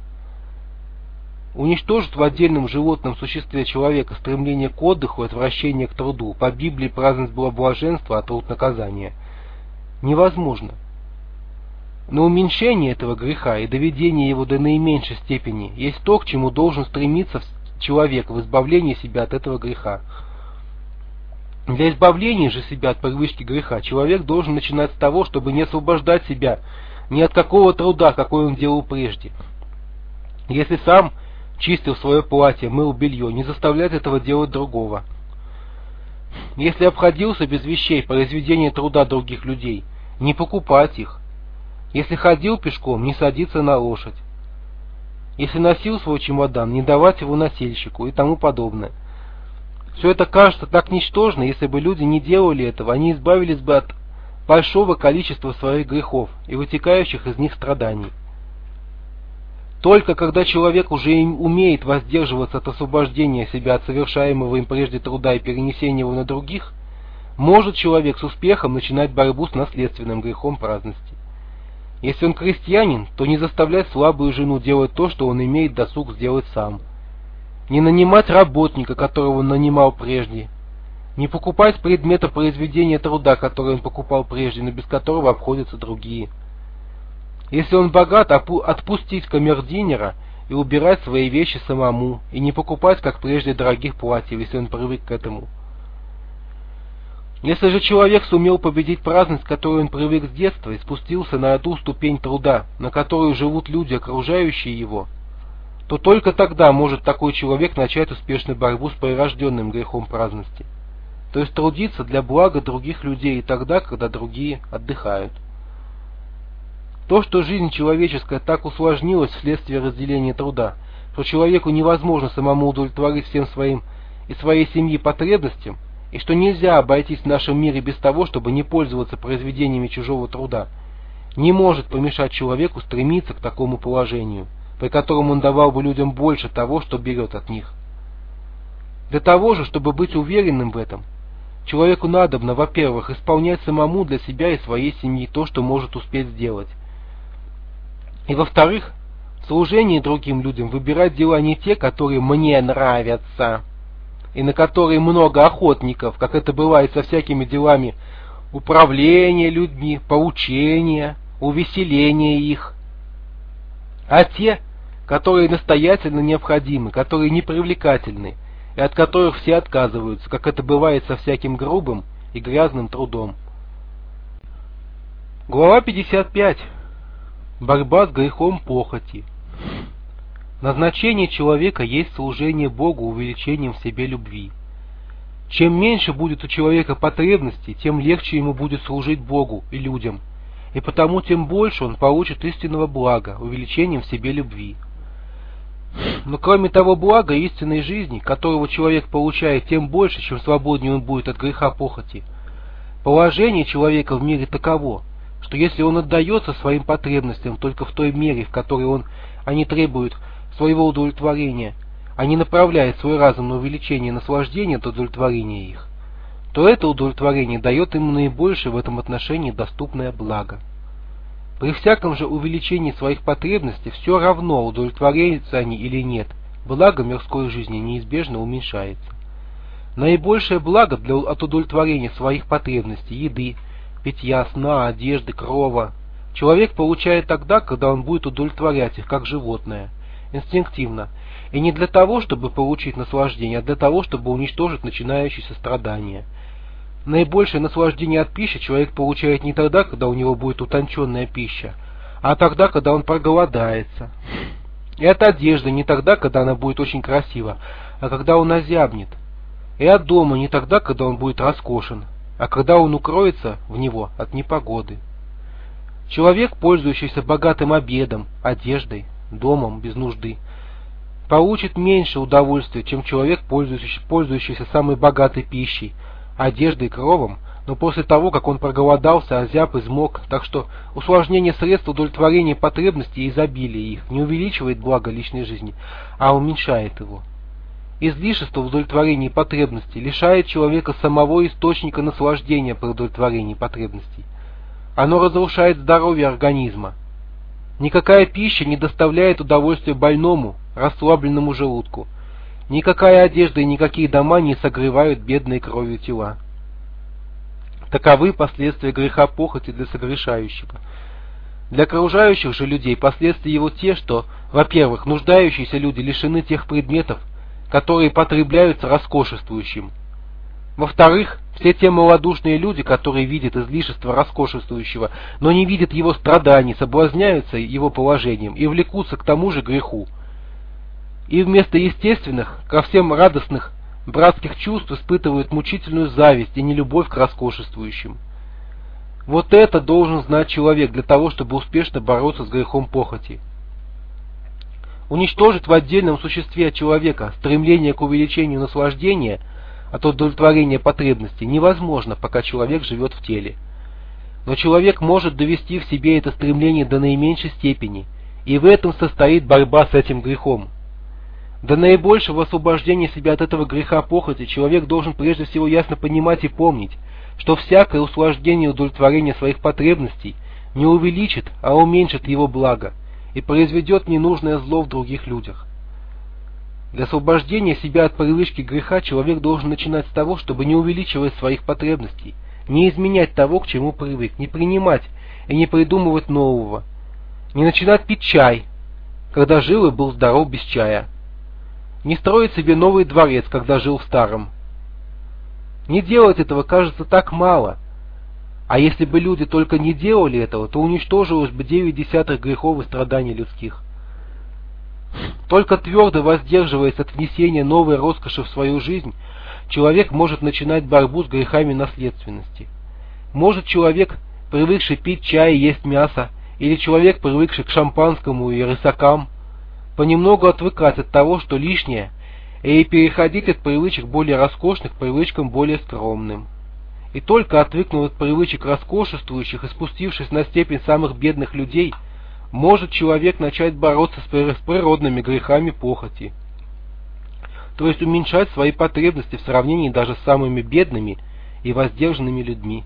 Уничтожит в отдельном животном существе человека стремление к отдыху и отвращение к труду. По Библии праздность была блаженства, а труд наказания. Невозможно. Но уменьшение этого греха и доведение его до наименьшей степени есть то, к чему должен стремиться человек в избавлении себя от этого греха. Для избавления же себя от привычки греха человек должен начинать с того, чтобы не освобождать себя ни от какого труда, какой он делал прежде. Если сам чистил свое платье, мыл белье, не заставлять этого делать другого. Если обходился без вещей произведения труда других людей, не покупать их. Если ходил пешком, не садиться на лошадь. Если носил свой чемодан, не давать его носильщику и тому подобное. Все это кажется так ничтожно, если бы люди не делали этого, они избавились бы от большого количества своих грехов и вытекающих из них страданий. Только когда человек уже умеет воздерживаться от освобождения себя от совершаемого им прежде труда и перенесения его на других, может человек с успехом начинать борьбу с наследственным грехом праздности. Если он крестьянин, то не заставлять слабую жену делать то, что он имеет досуг сделать сам. Не нанимать работника, которого он нанимал прежде. Не покупать предметы произведения труда, которые он покупал прежде, но без которого обходятся другие. Если он богат, отпустить камердинера и убирать свои вещи самому, и не покупать, как прежде, дорогих платьев, если он привык к этому. Если же человек сумел победить праздность, которую он привык с детства, и спустился на ту ступень труда, на которую живут люди, окружающие его, то только тогда может такой человек начать успешную борьбу с прирожденным грехом праздности, то есть трудиться для блага других людей и тогда, когда другие отдыхают. То, что жизнь человеческая так усложнилась вследствие разделения труда, что человеку невозможно самому удовлетворить всем своим и своей семьи потребностям, и что нельзя обойтись в нашем мире без того, чтобы не пользоваться произведениями чужого труда, не может помешать человеку стремиться к такому положению, при котором он давал бы людям больше того, что берет от них. Для того же, чтобы быть уверенным в этом, человеку надобно, во-первых, исполнять самому для себя и своей семьи то, что может успеть сделать. И во-вторых, в служении другим людям выбирать дела не те, которые мне нравятся, и на которые много охотников, как это бывает со всякими делами управления людьми, поучения, увеселения их, а те, которые настоятельно необходимы, которые непривлекательны, и от которых все отказываются, как это бывает со всяким грубым и грязным трудом. Глава пятьдесят пять. Борьба с грехом похоти. Назначение человека есть служение Богу увеличением в себе любви. Чем меньше будет у человека потребностей, тем легче ему будет служить Богу и людям, и потому тем больше он получит истинного блага, увеличением в себе любви. Но кроме того блага истинной жизни, которого человек получает тем больше, чем свободнее он будет от греха похоти, положение человека в мире таково, что если он отдается своим потребностям только в той мере, в которой он, они требуют своего удовлетворения, а не направляет свой разум на увеличение наслаждения от удовлетворения их, то это удовлетворение дает ему наибольшее в этом отношении доступное благо. При всяком же увеличении своих потребностей все равно, удовлетворяются они или нет, благо мирской жизни неизбежно уменьшается. Наибольшее благо для, от удовлетворения своих потребностей, еды, питья, сна, одежды, крова, человек получает тогда, когда он будет удовлетворять их, как животное, инстинктивно, и не для того, чтобы получить наслаждение, а для того, чтобы уничтожить начинающиеся страдания. Наибольшее наслаждение от пищи человек получает не тогда, когда у него будет утонченная пища, а тогда, когда он проголодается. И от одежды не тогда, когда она будет очень красива, а когда он озябнет. И от дома не тогда, когда он будет роскошен, а когда он укроется в него от непогоды. Человек, пользующийся богатым обедом, одеждой, домом без нужды, получит меньше удовольствия, чем человек, пользующийся, пользующийся самой богатой пищей, одеждой, кровом, но после того, как он проголодался, озяб, измок, так что усложнение средств удовлетворения потребностей и изобилия их не увеличивает благо личной жизни, а уменьшает его. Излишество в удовлетворении потребностей лишает человека самого источника наслаждения при удовлетворении потребностей. Оно разрушает здоровье организма. Никакая пища не доставляет удовольствия больному, расслабленному желудку. Никакая одежда и никакие дома не согревают бедные кровью тела. Таковы последствия греха похоти для согрешающего. Для окружающих же людей последствия его те, что, во-первых, нуждающиеся люди лишены тех предметов, которые потребляются роскошествующим. Во-вторых, все те малодушные люди, которые видят излишество роскошествующего, но не видят его страданий, соблазняются его положением и влекутся к тому же греху. И вместо естественных, ко всем радостных, братских чувств испытывают мучительную зависть и нелюбовь к роскошествующим. Вот это должен знать человек для того, чтобы успешно бороться с грехом похоти. Уничтожить в отдельном существе человека стремление к увеличению наслаждения от удовлетворения потребностей невозможно, пока человек живет в теле. Но человек может довести в себе это стремление до наименьшей степени, и в этом состоит борьба с этим грехом. До наибольшего освобождения себя от этого греха похоти человек должен прежде всего ясно понимать и помнить, что всякое услаждение удовлетворения своих потребностей не увеличит, а уменьшит его благо и произведет ненужное зло в других людях. Для освобождения себя от привычки греха человек должен начинать с того, чтобы не увеличивать своих потребностей, не изменять того, к чему привык, не принимать и не придумывать нового, не начинать пить чай, когда жил и был здоров без чая, не строить себе новый дворец, когда жил в старом. Не делать этого кажется так мало, а если бы люди только не делали этого, то уничтожилось бы девять десятых грехов и страданий людских. Только твердо воздерживаясь от внесения новой роскоши в свою жизнь, человек может начинать борьбу с грехами наследственности. Может человек, привыкший пить чай и есть мясо, или человек, привыкший к шампанскому и рысакам, понемногу отвыкать от того, что лишнее, и переходить от привычек более роскошных к привычкам более скромным. И только отвыкнув от привычек роскошествующих и спустившись на степень самых бедных людей, может человек начать бороться с природными грехами похоти, то есть уменьшать свои потребности в сравнении даже с самыми бедными и воздержанными людьми.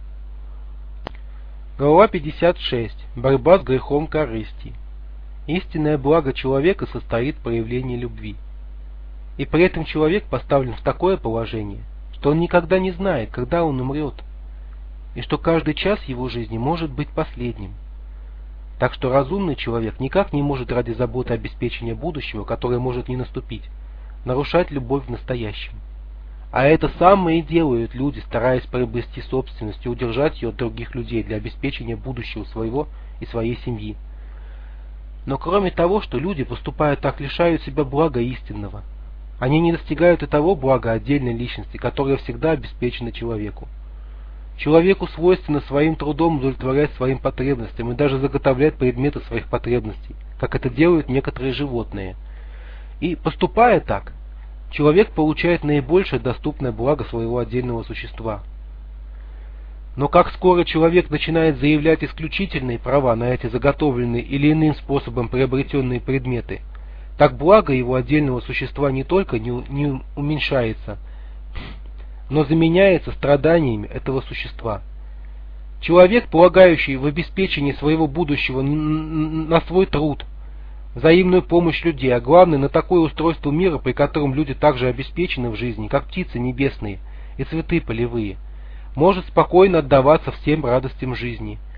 Глава пятьдесят шесть. Борьба с грехом корысти. Истинное благо человека состоит в проявлении любви. И при этом человек поставлен в такое положение, что он никогда не знает, когда он умрет, и что каждый час его жизни может быть последним. Так что разумный человек никак не может ради заботы обеспечения будущего, которое может не наступить, нарушать любовь в настоящем. А это самое и делают люди, стараясь приобрести собственность и удержать ее от других людей для обеспечения будущего своего и своей семьи. Но кроме того, что люди, поступая так, лишают себя блага истинного, они не достигают и того блага отдельной личности, которое всегда обеспечено человеку. Человеку свойственно своим трудом удовлетворять своим потребностям и даже заготовлять предметы своих потребностей, как это делают некоторые животные. И поступая так, человек получает наибольшее доступное благо своего отдельного существа. Но как скоро человек начинает заявлять исключительные права на эти заготовленные или иным способом приобретенные предметы, так благо его отдельного существа не только не, не уменьшается, но заменяется страданиями этого существа. Человек, полагающий в обеспечении своего будущего на свой труд, взаимную помощь людей, а главное на такое устройство мира, при котором люди также обеспечены в жизни, как птицы небесные и цветы полевые, может спокойно отдаваться всем радостям жизни.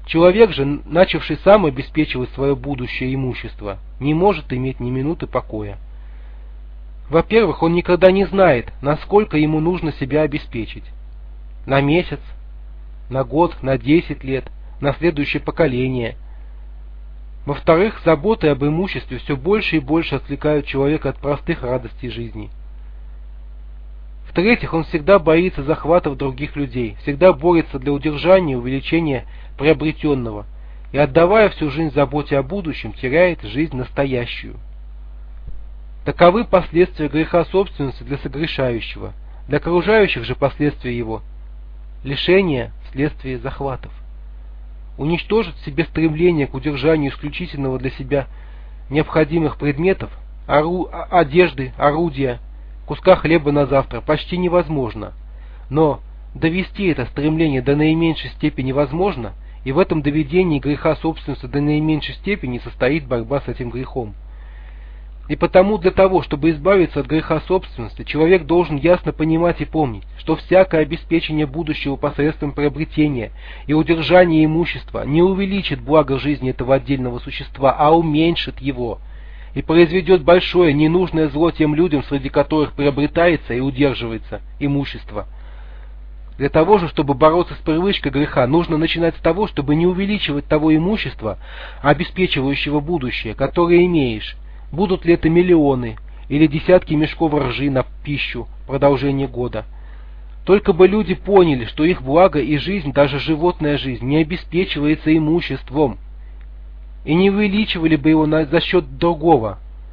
Человек же, начавший сам обеспечивать свое будущее имущество, не может иметь ни минуты покоя. Во-первых, он никогда не знает, насколько ему нужно себя обеспечить. На месяц, на год, на десять лет, на следующее поколение. Во-вторых, заботы об имуществе все больше и больше отвлекают человека от простых радостей жизни. В-третьих, он всегда боится захватов других людей, всегда борется для удержания и увеличения приобретенного, и, отдавая всю жизнь заботе о будущем, теряет жизнь настоящую. Таковы последствия греха собственности для согрешающего, для окружающих же последствия его – лишение вследствие захватов. Уничтожить в себе стремление к удержанию исключительного для себя необходимых предметов, ору, одежды, орудия, куска хлеба на завтра почти невозможно, но довести это стремление до наименьшей степени возможно, и в этом доведении греха собственности до наименьшей степени состоит борьба с этим грехом. И потому для того, чтобы избавиться от греха собственности, человек должен ясно понимать и помнить, что всякое обеспечение будущего посредством приобретения и удержания имущества не увеличит благо жизни этого отдельного существа, а уменьшит его, и произведет большое ненужное зло тем людям, среди которых приобретается и удерживается имущество. Для того же, чтобы бороться с привычкой греха, нужно начинать с того, чтобы не увеличивать того имущества, обеспечивающего будущее, которое имеешь, будут ли это миллионы или десятки мешков ржи на пищу в продолжение года. Только бы люди поняли, что их благо и жизнь, даже животная жизнь, не обеспечивается имуществом, и не увеличивали бы его на, за счет другого.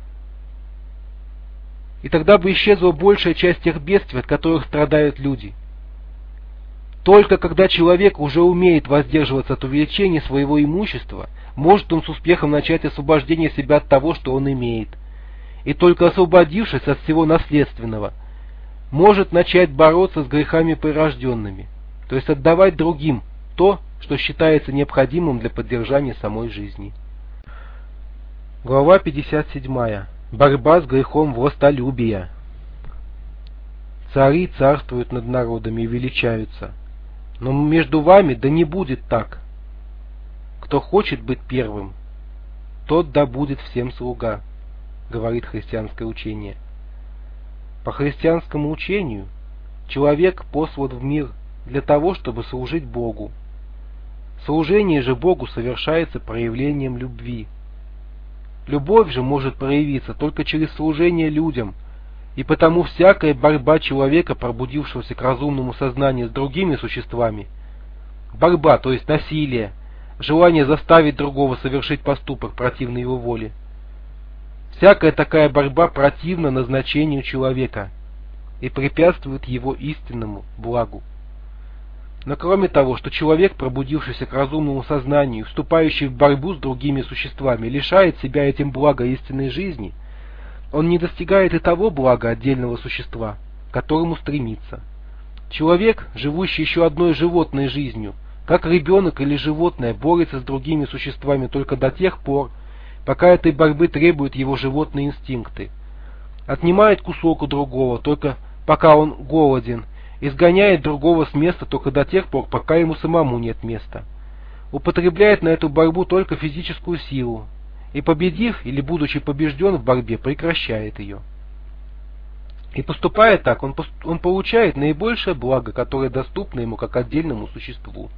И тогда бы исчезла большая часть тех бедствий, от которых страдают люди. Только когда человек уже умеет воздерживаться от увеличения своего имущества, может он с успехом начать освобождение себя от того, что он имеет. И только освободившись от всего наследственного, может начать бороться с грехами прирожденными, то есть отдавать другим то, что считается необходимым для поддержания самой жизни. Глава пятьдесят семь. Борьба с грехом властолюбия. Цари царствуют над народами и величаются, но между вами да не будет так. Кто хочет быть первым, тот да будет всем слуга, говорит христианское учение. По христианскому учению человек послан в мир для того, чтобы служить Богу. Служение же Богу совершается проявлением любви. Любовь же может проявиться только через служение людям, и потому всякая борьба человека, пробудившегося к разумному сознанию с другими существами, борьба, то есть насилие, желание заставить другого совершить поступок, противный его воле, всякая такая борьба противна назначению человека и препятствует его истинному благу. Но кроме того, что человек, пробудившийся к разумному сознанию, вступающий в борьбу с другими существами, лишает себя этим блага истинной жизни, он не достигает и того блага отдельного существа, к которому стремится. Человек, живущий еще одной животной жизнью, как ребенок или животное, борется с другими существами только до тех пор, пока этой борьбы требуют его животные инстинкты. Отнимает кусок у другого, только пока он голоден, изгоняет другого с места только до тех пор, пока ему самому нет места. Употребляет на эту борьбу только физическую силу, и, победив или будучи побежден в борьбе, прекращает ее. И поступая так, он, он получает наибольшее благо, которое доступно ему как отдельному существу.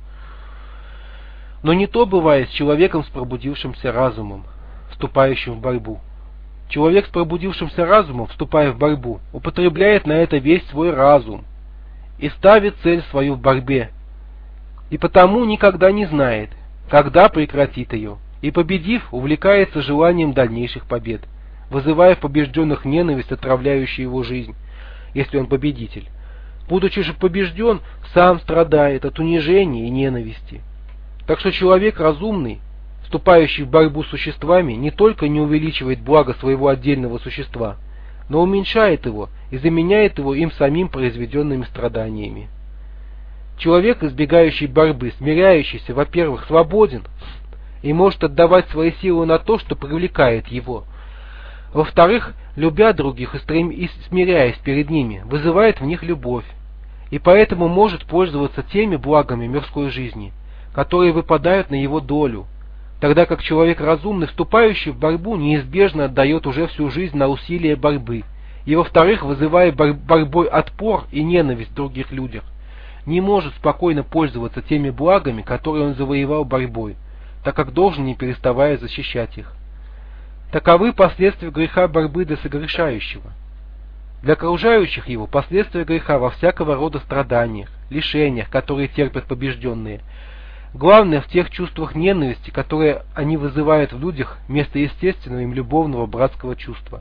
Но не то бывает с человеком с пробудившимся разумом, вступающим в борьбу. Человек с пробудившимся разумом, вступая в борьбу, употребляет на это весь свой разум и ставит цель свою в борьбе, и потому никогда не знает, когда прекратит ее, и, победив, увлекается желанием дальнейших побед, вызывая в побежденных ненависть, отравляющую его жизнь, если он победитель. Будучи же побежден, сам страдает от унижения и ненависти. Так что человек разумный, вступающий в борьбу с существами, не только не увеличивает благо своего отдельного существа, но уменьшает его и заменяет его им самим произведенными страданиями. Человек, избегающий борьбы, смиряющийся, во-первых, свободен и может отдавать свои силы на то, что привлекает его. Во-вторых, любя других и, стрем... и смиряясь перед ними, вызывает в них любовь, и поэтому может пользоваться теми благами мирской жизни, которые выпадают на его долю, тогда как человек разумный, вступающий в борьбу, неизбежно отдает уже всю жизнь на усилия борьбы, и, во-вторых, вызывая бор борьбой отпор и ненависть в других людях, не может спокойно пользоваться теми благами, которые он завоевал борьбой, так как должен, не переставая, защищать их. Таковы последствия греха борьбы для согрешающего. Для окружающих его последствия греха во всякого рода страданиях, лишениях, которые терпят побежденные. Главное в тех чувствах ненависти, которые они вызывают в людях вместо естественного им любовного братского чувства.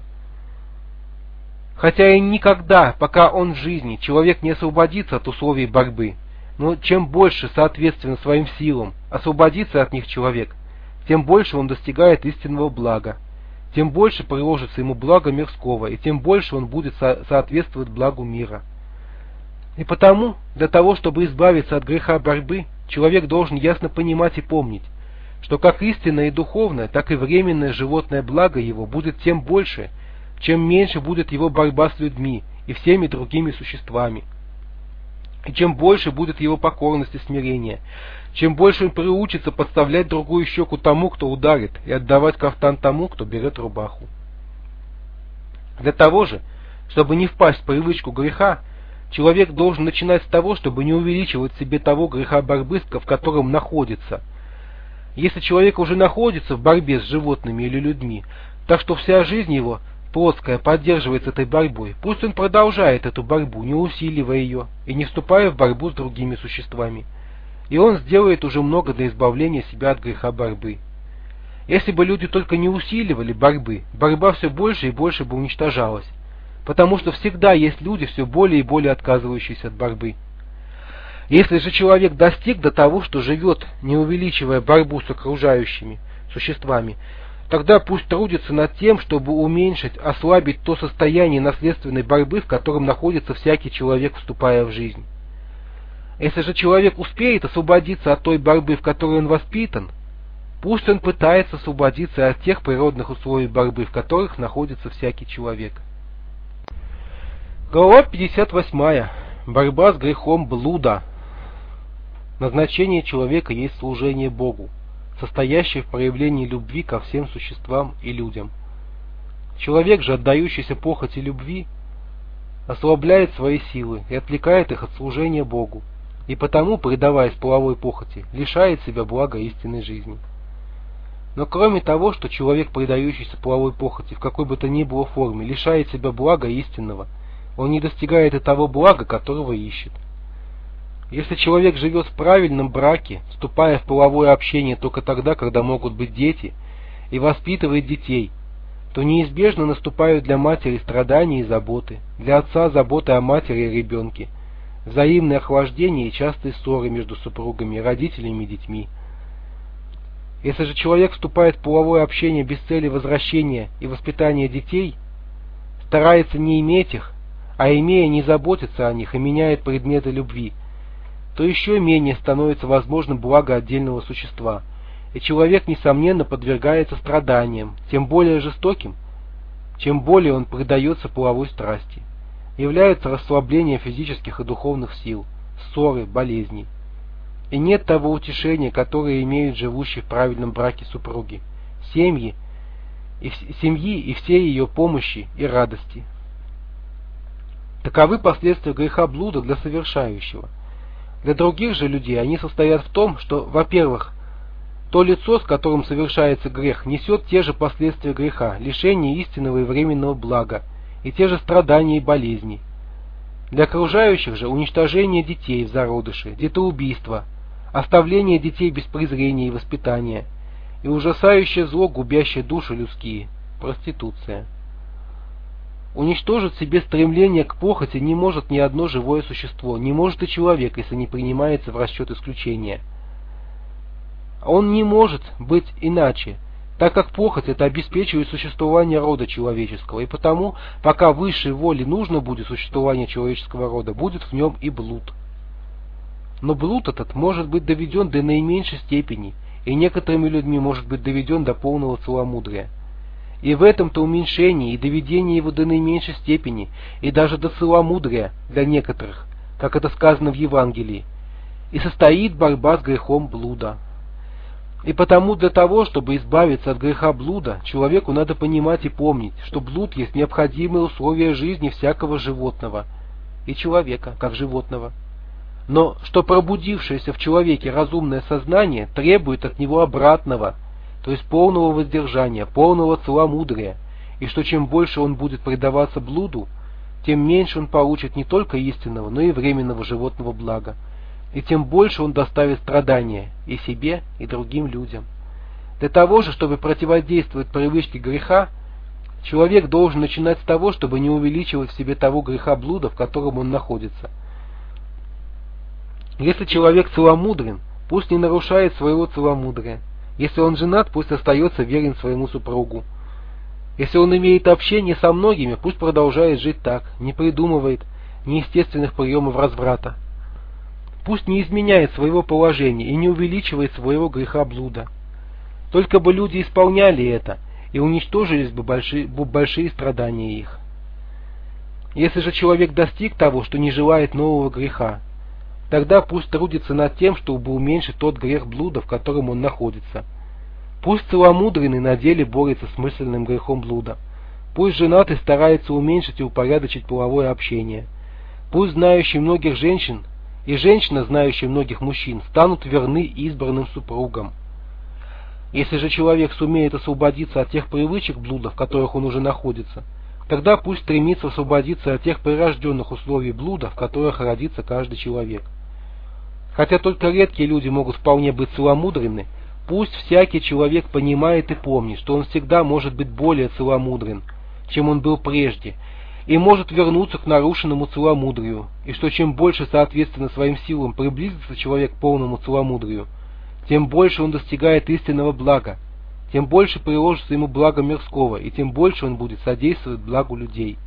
Хотя и никогда, пока он в жизни, человек не освободится от условий борьбы, но чем больше, соответственно своим силам, освободится от них человек, тем больше он достигает истинного блага, тем больше приложится ему благо мирского, и тем больше он будет со соответствовать благу мира. И потому, для того, чтобы избавиться от греха борьбы, человек должен ясно понимать и помнить, что как истинное и духовное, так и временное животное благо его будет тем больше, чем меньше будет его борьба с людьми и всеми другими существами. И чем больше будет его покорность и смирение, чем больше он приучится подставлять другую щеку тому, кто ударит, и отдавать кафтан тому, кто берет рубаху. Для того же, чтобы не впасть в привычку греха, человек должен начинать с того, чтобы не увеличивать себе того греха борьбы, в котором находится. Если человек уже находится в борьбе с животными или людьми, так что вся жизнь его плотская поддерживается этой борьбой, пусть он продолжает эту борьбу, не усиливая ее и не вступая в борьбу с другими существами. И он сделает уже много для избавления себя от греха борьбы. Если бы люди только не усиливали борьбы, борьба все больше и больше бы уничтожалась, потому что всегда есть люди, все более и более отказывающиеся от борьбы. Если же человек достиг до того, что живет, не увеличивая борьбу с окружающими существами, тогда пусть трудится над тем, чтобы уменьшить, ослабить то состояние наследственной борьбы, в котором находится всякий человек, вступая в жизнь. Если же человек успеет освободиться от той борьбы, в которой он воспитан, пусть он пытается освободиться от тех природных условий борьбы, в которых находится всякий человек. Глава пятьдесят восьмая. Борьба с грехом блуда. Назначение человека есть служение Богу, состоящее в проявлении любви ко всем существам и людям. Человек же, отдающийся похоти любви, ослабляет свои силы и отвлекает их от служения Богу, и потому, предаваясь половой похоти, лишает себя блага истинной жизни. Но кроме того, что человек, предающийся половой похоти в какой бы то ни было форме, лишает себя блага истинного, он не достигает и того блага, которого ищет. Если человек живет в правильном браке, вступая в половое общение только тогда, когда могут быть дети, и воспитывает детей, то неизбежно наступают для матери страдания и заботы, для отца заботы о матери и ребенке, взаимное охлаждение и частые ссоры между супругами, родителями и детьми. Если же человек вступает в половое общение без цели возвращения и воспитания детей, старается не иметь их, а имея не заботиться о них и меняет предметы любви, то еще менее становится возможным благо отдельного существа, и человек, несомненно, подвергается страданиям, тем более жестоким, чем более он предается половой страсти. Является расслабление физических и духовных сил, ссоры, болезней. И нет того утешения, которое имеют живущие в правильном браке супруги, семьи и, семьи и всей ее помощи и радости. Таковы последствия греха блуда для совершающего. Для других же людей они состоят в том, что, во-первых, то лицо, с которым совершается грех, несет те же последствия греха, лишение истинного и временного блага, и те же страдания и болезни. Для окружающих же уничтожение детей в зародыше, детоубийство, оставление детей без презрения и воспитания, и ужасающее зло, губящее души людские, проституция. Уничтожить в себе стремление к похоти не может ни одно живое существо, не может и человек, если не принимается в расчет исключения. Он не может быть иначе, так как похоть это обеспечивает существование рода человеческого, и потому, пока высшей воле нужно будет существование человеческого рода, будет в нем и блуд. Но блуд этот может быть доведен до наименьшей степени, и некоторыми людьми может быть доведен до полного целомудрия. И в этом-то уменьшении и доведении его до наименьшей степени, и даже до целомудрия для некоторых, как это сказано в Евангелии, и состоит борьба с грехом блуда. И потому для того, чтобы избавиться от греха блуда, человеку надо понимать и помнить, что блуд есть необходимое условие жизни всякого животного и человека, как животного. Но что пробудившееся в человеке разумное сознание требует от него обратного, то есть полного воздержания, полного целомудрия, и что чем больше он будет предаваться блуду, тем меньше он получит не только истинного, но и временного животного блага, и тем больше он доставит страдания и себе, и другим людям. Для того же, чтобы противодействовать привычке греха, человек должен начинать с того, чтобы не увеличивать в себе того греха блуда, в котором он находится. Если человек целомудрен, пусть не нарушает своего целомудрия. Если он женат, пусть остается верен своему супругу. Если он имеет общение со многими, пусть продолжает жить так, не придумывает неестественных приемов разврата. Пусть не изменяет своего положения и не увеличивает своего греха блуда. Только бы люди исполняли это, и уничтожились бы большие, бы большие страдания их. Если же человек достиг того, что не желает нового греха, тогда пусть трудится над тем, чтобы уменьшить тот грех блуда, в котором он находится. Пусть целомудренный на деле борется с мысленным грехом блуда. Пусть женатый старается уменьшить и упорядочить половое общение. Пусть знающий многих женщин и женщина, знающая многих мужчин, станут верны избранным супругам. Если же человек сумеет освободиться от тех привычек блуда, в которых он уже находится, тогда пусть стремится освободиться от тех прирожденных условий блуда, в которых родится каждый человек. Хотя только редкие люди могут вполне быть целомудренны, пусть всякий человек понимает и помнит, что он всегда может быть более целомудрен, чем он был прежде, и может вернуться к нарушенному целомудрию, и что чем больше соответственно своим силам приблизится человек к полному целомудрию, тем больше он достигает истинного блага, тем больше приложится ему благо мирского, и тем больше он будет содействовать благу людей.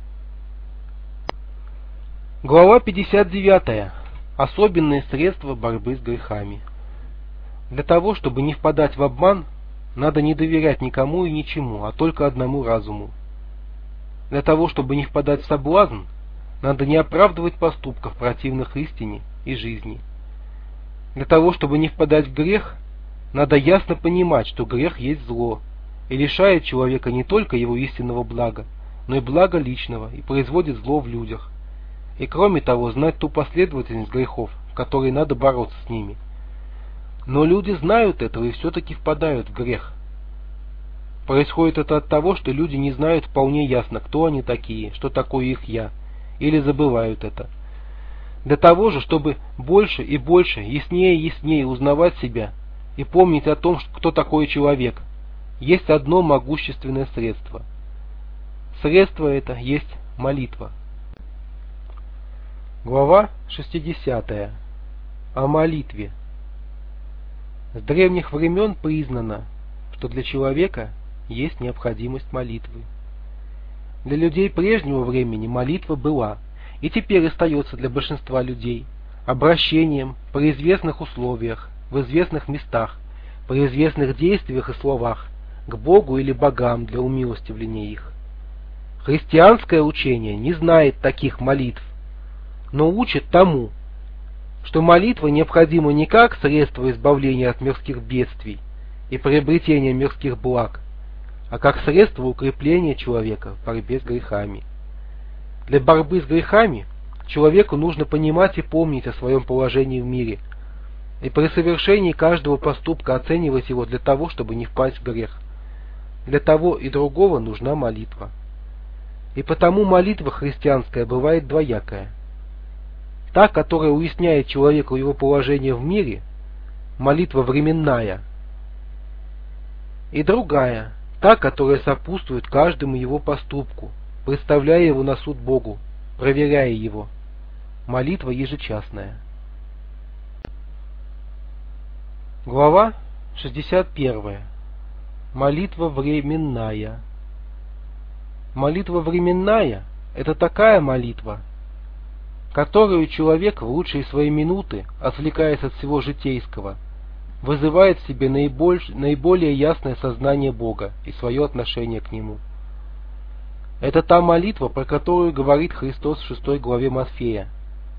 Глава пятьдесят девять. Особенные средства борьбы с грехами. Для того, чтобы не впадать в обман, надо не доверять никому и ничему, а только одному разуму. Для того, чтобы не впадать в соблазн, надо не оправдывать поступков, противных истине и жизни. Для того, чтобы не впадать в грех, надо ясно понимать, что грех есть зло, и лишает человека не только его истинного блага, но и блага личного, и производит зло в людях. И кроме того, знать ту последовательность грехов, в которой надо бороться с ними. Но люди знают этого и все-таки впадают в грех. Происходит это от того, что люди не знают вполне ясно, кто они такие, что такое их «я», или забывают это. Для того же, чтобы больше и больше, яснее и яснее узнавать себя и помнить о том, кто такой человек, есть одно могущественное средство. Средство это есть молитва. Глава шестидесятая. О молитве. С древних времен признано, что для человека есть необходимость молитвы. Для людей прежнего времени молитва была, и теперь остается для большинства людей, обращением при известных условиях, в известных местах, при известных действиях и словах, к Богу или богам для умилостивления их. Христианское учение не знает таких молитв, но учит тому, что молитва необходима не как средство избавления от мирских бедствий и приобретения мирских благ, а как средство укрепления человека в борьбе с грехами. Для борьбы с грехами человеку нужно понимать и помнить о своем положении в мире, и при совершении каждого поступка оценивать его для того, чтобы не впасть в грех. Для того и другого нужна молитва. И потому молитва христианская бывает двоякая. Та, которая уясняет человеку его положение в мире, молитва временная, и другая, та, которая сопутствует каждому его поступку, представляя его на суд Богу, проверяя его, молитва ежечасная. Глава шестьдесят первая. Молитва временная. Молитва временная – это такая молитва, которую человек в лучшие свои минуты, отвлекаясь от всего житейского, вызывает в себе наибольш... наиболее ясное сознание Бога и свое отношение к Нему. Это та молитва, про которую говорит Христос в шестой главе Матфея.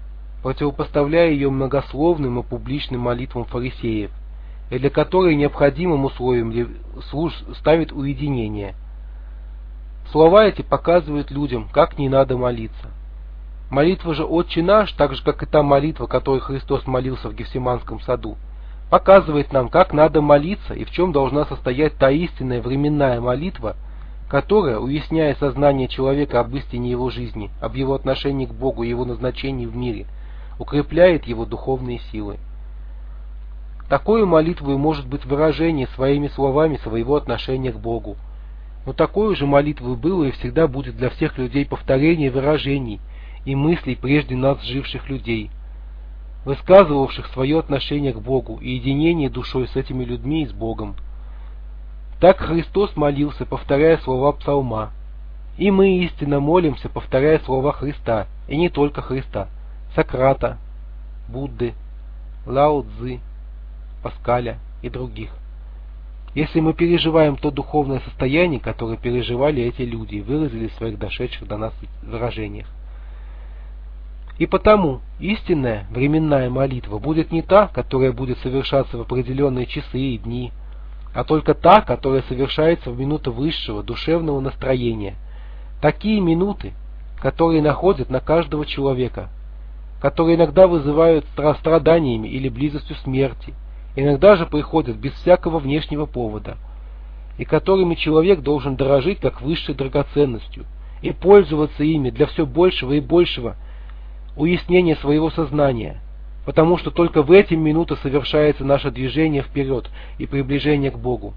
противопоставляя ее многословным и публичным молитвам фарисеев, и для которой необходимым условием служб ставит уединение. Слова эти показывают людям, как не надо молиться. Молитва же «Отче наш», так же как и та молитва, которой Христос молился в Гефсиманском саду, показывает нам, как надо молиться и в чем должна состоять та истинная временная молитва, которая, уясняя сознание человека об истине его жизни, об его отношении к Богу и его назначении в мире, укрепляет его духовные силы. Такой молитвой может быть выражение своими словами своего отношения к Богу. Но такой же молитвой было и всегда будет для всех людей повторение выражений и мыслей прежде нас живших людей, высказывавших свое отношение к Богу и единение душой с этими людьми и с Богом. Так Христос молился, повторяя слова псалма. И мы истинно молимся, повторяя слова Христа, и не только Христа, Сократа, Будды, Лао Цзы, Паскаля и других. Если мы переживаем то духовное состояние, которое переживали эти люди и выразили в своих дошедших до нас выражениях. И потому истинная временная молитва будет не та, которая будет совершаться в определенные часы и дни, а только та, которая совершается в минуты высшего душевного настроения. Такие минуты, которые находят на каждого человека, которые иногда вызывают страданиями или близостью смерти, иногда же приходят без всякого внешнего повода, и которыми человек должен дорожить как высшей драгоценностью и пользоваться ими для все большего и большего уяснения своего сознания, потому что только в эти минуты совершается наше движение вперед и приближение к Богу.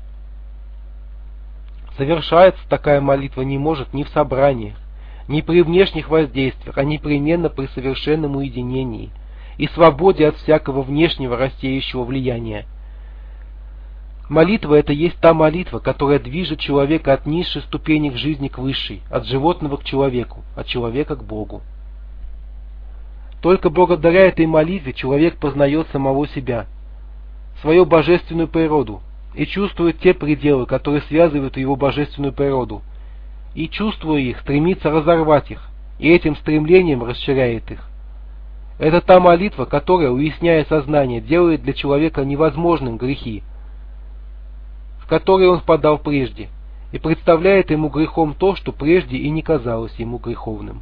Совершается такая молитва не может ни в собраниях, ни при внешних воздействиях, а непременно при совершенном уединении и свободе от всякого внешнего рассеющего влияния. Молитва — это есть та молитва, которая движет человека от низшей ступени к жизни к высшей, от животного к человеку, от человека к Богу. Только благодаря этой молитве человек познает самого себя, свою божественную природу, и чувствует те пределы, которые связывают его божественную природу, и, чувствуя их, стремится разорвать их, и этим стремлением расширяет их. Это та молитва, которая, уясняя сознание, делает для человека невозможным грехи, в которые он впадал прежде, и представляет ему грехом то, что прежде и не казалось ему греховным.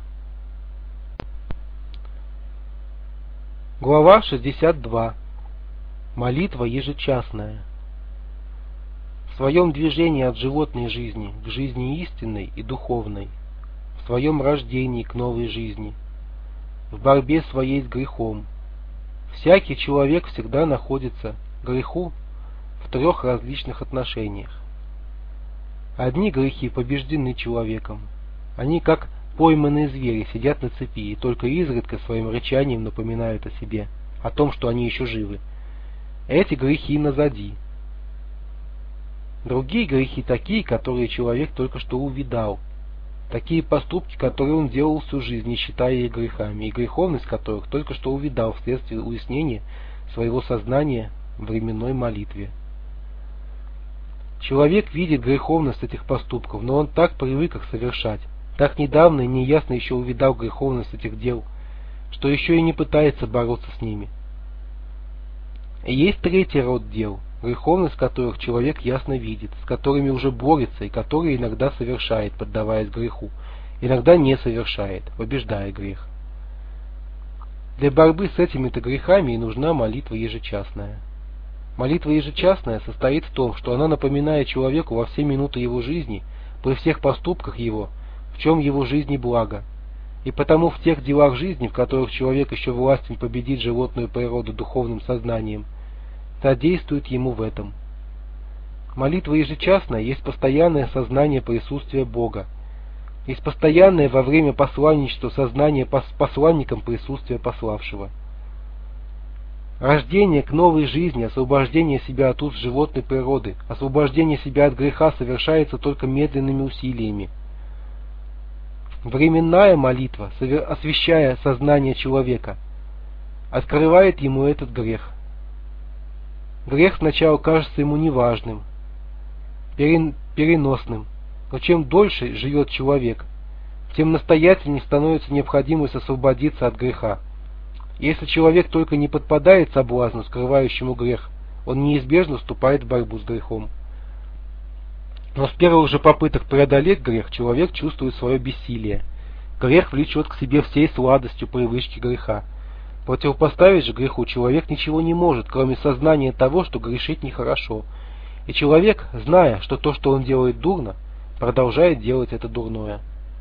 Глава шестьдесят два. Молитва ежечасная. В своем движении от животной жизни к жизни истинной и духовной, в своем рождении к новой жизни, в борьбе своей с грехом, всякий человек всегда находится к греху в трех различных отношениях. Одни грехи побеждены человеком, они как пойманные звери сидят на цепи и только изредка своим рычанием напоминают о себе, о том, что они еще живы. Эти грехи назади. Другие грехи такие, которые человек только что увидал. Такие поступки, которые он делал всю жизнь, не считая их грехами, и греховность которых только что увидал вследствие уяснения своего сознания в временной молитве. Человек видит греховность этих поступков, но он так привык их совершать, так недавно и неясно еще увидал греховность этих дел, что еще и не пытается бороться с ними. И есть третий род дел, греховность которых человек ясно видит, с которыми уже борется и которые иногда совершает, поддаваясь греху, иногда не совершает, побеждая грех. Для борьбы с этими-то грехами и нужна молитва ежечасная. Молитва ежечасная состоит в том, что она напоминает человеку во все минуты его жизни, при всех поступках его, в чем его жизни благо, и потому в тех делах жизни, в которых человек еще властен победить животную природу духовным сознанием, содействует ему в этом. Молитва ежечасная есть постоянное сознание присутствия Бога, есть постоянное во время посланничества сознание посланником присутствия пославшего. Рождение к новой жизни, освобождение себя от уз животной природы, освобождение себя от греха совершается только медленными усилиями. Временная молитва, освещая сознание человека, открывает ему этот грех. Грех сначала кажется ему неважным, переносным, но чем дольше живет человек, тем настоятельнее становится необходимость освободиться от греха. И если человек только не подпадает соблазну, скрывающему грех, он неизбежно вступает в борьбу с грехом. Но с первых же попыток преодолеть грех человек чувствует свое бессилие. Грех влечет к себе всей сладостью привычки греха. Противопоставить же греху человек ничего не может, кроме сознания того, что грешить нехорошо. И человек, зная, что то, что он делает дурно, продолжает делать это дурное.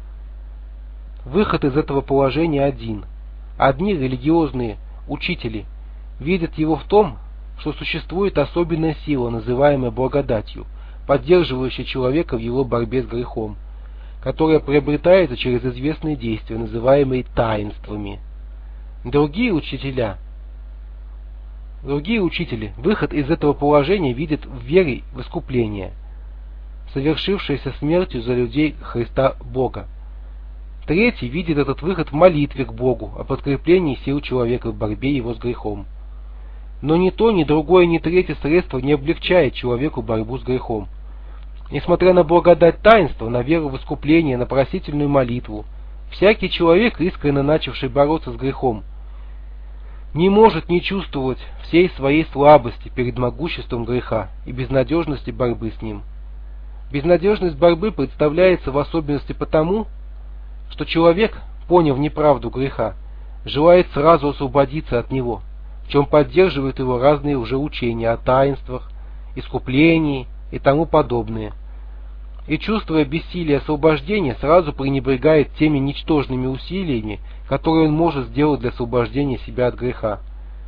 Выход из этого положения один. Одни религиозные учители видят его в том, что существует особенная сила, называемая благодатью, поддерживающая человека в его борьбе с грехом, которая приобретается через известные действия, называемые таинствами. Другие учителя, другие учители выход из этого положения видят в вере в искупление, совершившееся смертью за людей Христа Бога. Третий видит этот выход в молитве к Богу о подкреплении сил человека в борьбе его с грехом. Но ни то, ни другое, ни третье средство не облегчает человеку борьбу с грехом. Несмотря на благодать таинства, на веру в искупление, на просительную молитву, всякий человек, искренне начавший бороться с грехом, не может не чувствовать всей своей слабости перед могуществом греха и безнадежности борьбы с ним. Безнадежность борьбы представляется в особенности потому, что человек, поняв неправду греха, желает сразу освободиться от него, в чем поддерживают его разные лжеучения о таинствах, искуплении и тому подобное. И, чувствуя бессилие освобождения, сразу пренебрегает теми ничтожными усилиями, которые он может сделать для освобождения себя от греха.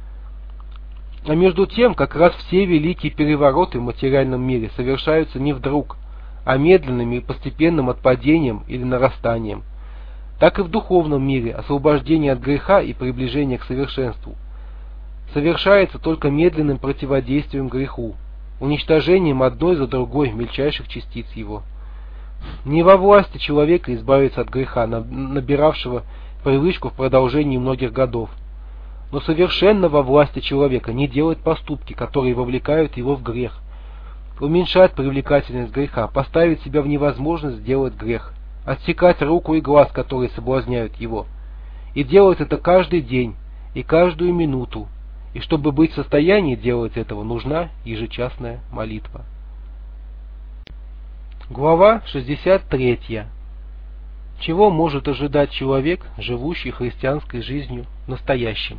А между тем, как раз все великие перевороты в материальном мире совершаются не вдруг, а медленным и постепенным отпадением или нарастанием. Так и в духовном мире освобождение от греха и приближение к совершенству совершается только медленным противодействием греху, уничтожением одной за другой мельчайших частиц его. Не во власти человека избавиться от греха, набиравшего привычку в продолжении многих годов, но совершенно во власти человека не делать поступки, которые вовлекают его в грех, уменьшать привлекательность греха, поставить себя в невозможность сделать грех, отсекать руку и глаз, которые соблазняют его, и делать это каждый день и каждую минуту, и чтобы быть в состоянии делать этого, нужна ежечасная молитва. Глава шестьдесят три. Чего может ожидать человек, живущий христианской жизнью настоящим?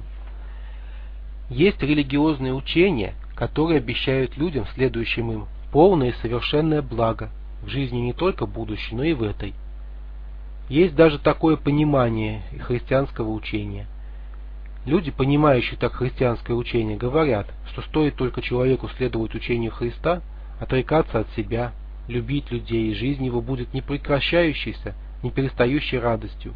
Есть религиозные учения, которые обещают людям, следующим им, полное и совершенное благо в жизни не только будущей, но и в этой. Есть даже такое понимание христианского учения. Люди, понимающие так христианское учение, говорят, что стоит только человеку следовать учению Христа, отрекаться от себя, любить людей, и жизнь его будет непрекращающейся, не перестающей радостью.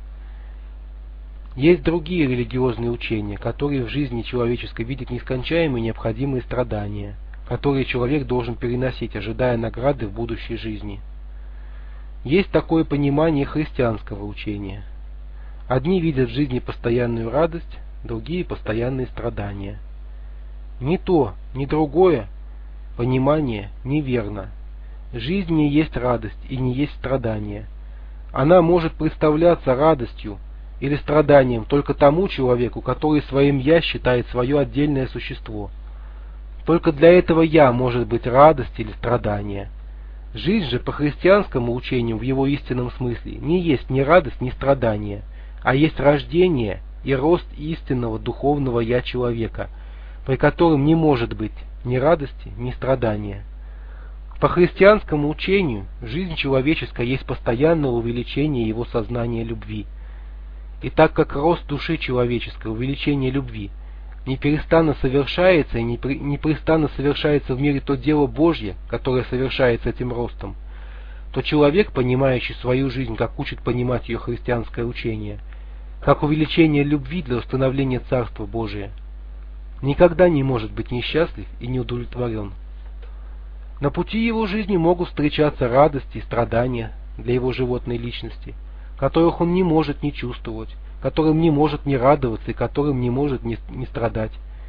Есть другие религиозные учения, которые в жизни человеческой видят нескончаемые необходимые страдания, которые человек должен переносить, ожидая награды в будущей жизни. Есть такое понимание христианского учения. Одни видят в жизни постоянную радость, другие постоянные страдания. Ни то, ни другое понимание неверно. Жизнь не есть радость и не есть страдание. Она может представляться радостью или страданием только тому человеку, который своим «я» считает свое отдельное существо. Только для этого «я» может быть радость или страдание. Жизнь же по христианскому учению в его истинном смысле не есть ни радость, ни страдание, а есть рождение и рост истинного духовного «я» человека, при котором не может быть ни радости, ни страдания. По христианскому учению жизнь человеческая есть постоянное увеличение его сознания любви. И так как рост души человеческой, увеличение любви, неперестанно совершается и непрестанно совершается в мире то дело Божье, которое совершается этим ростом, то человек, понимающий свою жизнь, как учит понимать ее христианское учение, как увеличение любви для установления Царства Божия, никогда не может быть несчастлив и не удовлетворен. На пути его жизни могут встречаться радости и страдания для его животной личности, которых он не может не чувствовать, которым не может не радоваться и которым не может не, не страдать.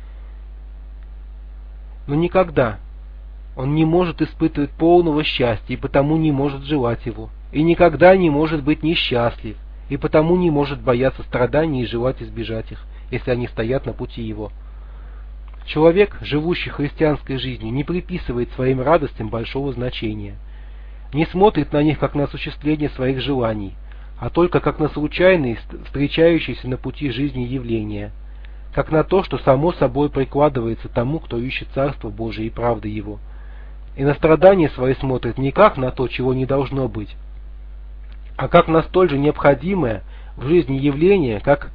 Но никогда он не может испытывать полного счастья и потому не может желать его, и никогда не может быть несчастлив и потому не может бояться страданий и желать избежать их, если они стоят на пути его. Человек, живущий христианской жизнью, не приписывает своим радостям большого значения, не смотрит на них как на осуществление своих желаний, а только как на случайные, встречающиеся на пути жизни явления, как на то, что само собой прикладывается тому, кто ищет Царство Божие и правды Его. И на страдания свои смотрит не как на то, чего не должно быть, а как на столь же необходимое в жизни явление, как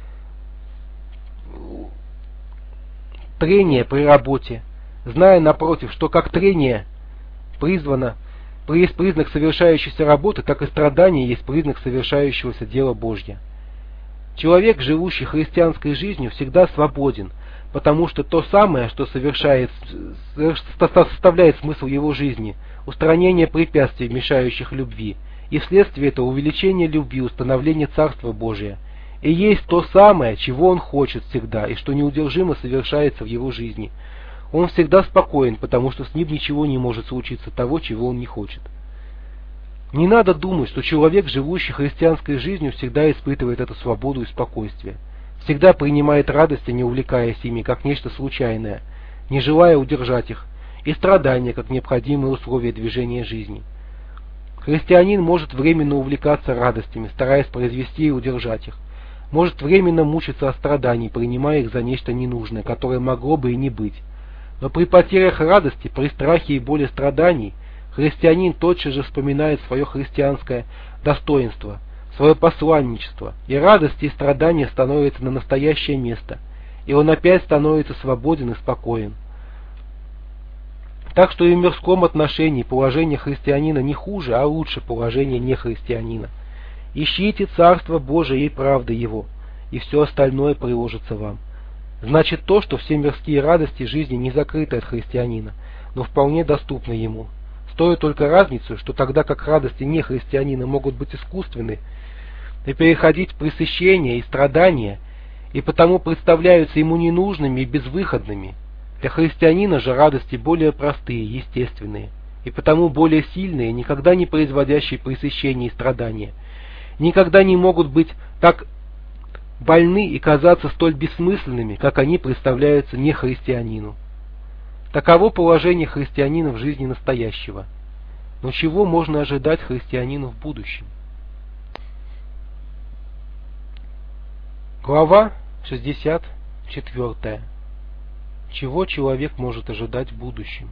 трение при работе, зная, напротив, что как трение призвано, есть признак совершающейся работы, так и страдание есть признак совершающегося дела Божьего. Человек, живущий христианской жизнью, всегда свободен, потому что то самое, что совершает, составляет смысл его жизни, устранение препятствий, мешающих любви, и вследствие этого увеличение любви, установление Царства Божия, и есть то самое, чего он хочет всегда, и что неудержимо совершается в его жизни. Он всегда спокоен, потому что с ним ничего не может случиться того, чего он не хочет. Не надо думать, что человек, живущий христианской жизнью, всегда испытывает эту свободу и спокойствие, всегда принимает радости, не увлекаясь ими, как нечто случайное, не желая удержать их, и страдания, как необходимые условия движения жизни. Христианин может временно увлекаться радостями, стараясь произвести и удержать их, может временно мучиться от страданий, принимая их за нечто ненужное, которое могло бы и не быть. Но при потерях радости, при страхе и боли страданий, христианин тотчас же вспоминает свое христианское достоинство, свое посланничество, и радости и страдания становятся на настоящее место, и он опять становится свободен и спокоен. Так что и в мирском отношении положение христианина не хуже, а лучше положения нехристианина. Ищите Царство Божие и правды Его, и все остальное приложится вам. Значит то, что все мирские радости жизни не закрыты от христианина, но вполне доступны ему. Стоит только разницу, что тогда как радости нехристианина могут быть искусственны и переходить в пресыщение и страдания, и потому представляются ему ненужными и безвыходными, для христианина же радости более простые, естественные, и потому более сильные, никогда не производящие пресыщения и страдания, никогда не могут быть так больны и казаться столь бессмысленными, как они представляются нехристианину. Таково положение христианина в жизни настоящего. Но чего можно ожидать христианину в будущем? Глава шестьдесят четыре. Чего человек может ожидать в будущем?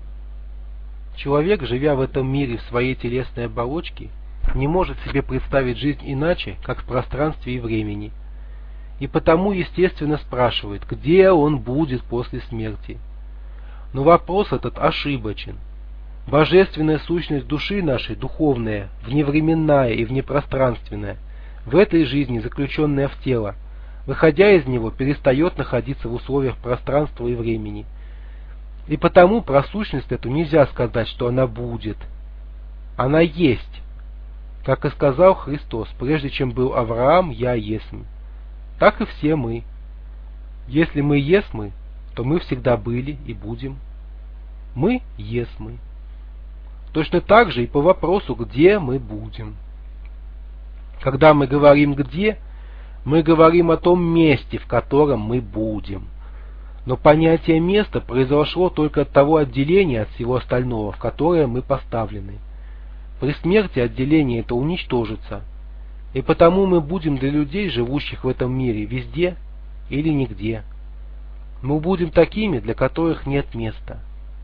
Человек, живя в этом мире в своей телесной оболочке, не может себе представить жизнь иначе, как в пространстве и времени, и потому естественно спрашивает, где он будет после смерти. Но вопрос этот ошибочен. Божественная сущность души нашей, духовная, вневременная и внепространственная, в этой жизни, заключенная в тело, выходя из него, перестает находиться в условиях пространства и времени. И потому про сущность эту нельзя сказать, что она будет. Она есть. Как и сказал Христос, прежде чем был Авраам, я есмь. Так и все мы. Если мы есмы, то мы всегда были и будем. Мы есмы. Точно так же и по вопросу, где мы будем. Когда мы говорим «где», мы говорим о том месте, в котором мы будем. Но понятие места произошло только от того отделения от всего остального, в которое мы поставлены. При смерти отделение это уничтожится, и потому мы будем для людей, живущих в этом мире, везде или нигде. Мы будем такими, для которых нет места.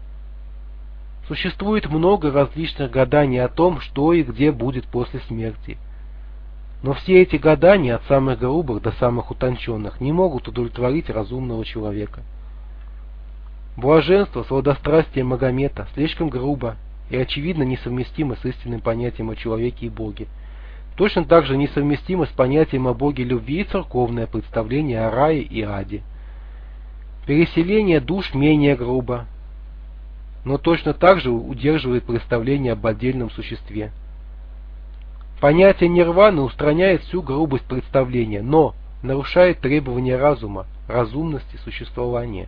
Существует много различных гаданий о том, что и где будет после смерти. Но все эти гадания, от самых грубых до самых утонченных, не могут удовлетворить разумного человека. Блаженство, сладострастие Магомета слишком грубо и очевидно несовместимо с истинным понятием о человеке и Боге. Точно так же несовместимо с понятием о Боге любви и церковное представление о рае и аде. Переселение душ менее грубо, но точно так же удерживает представление об отдельном существе. Понятие нирваны устраняет всю грубость представления, но нарушает требования разума, разумности существования.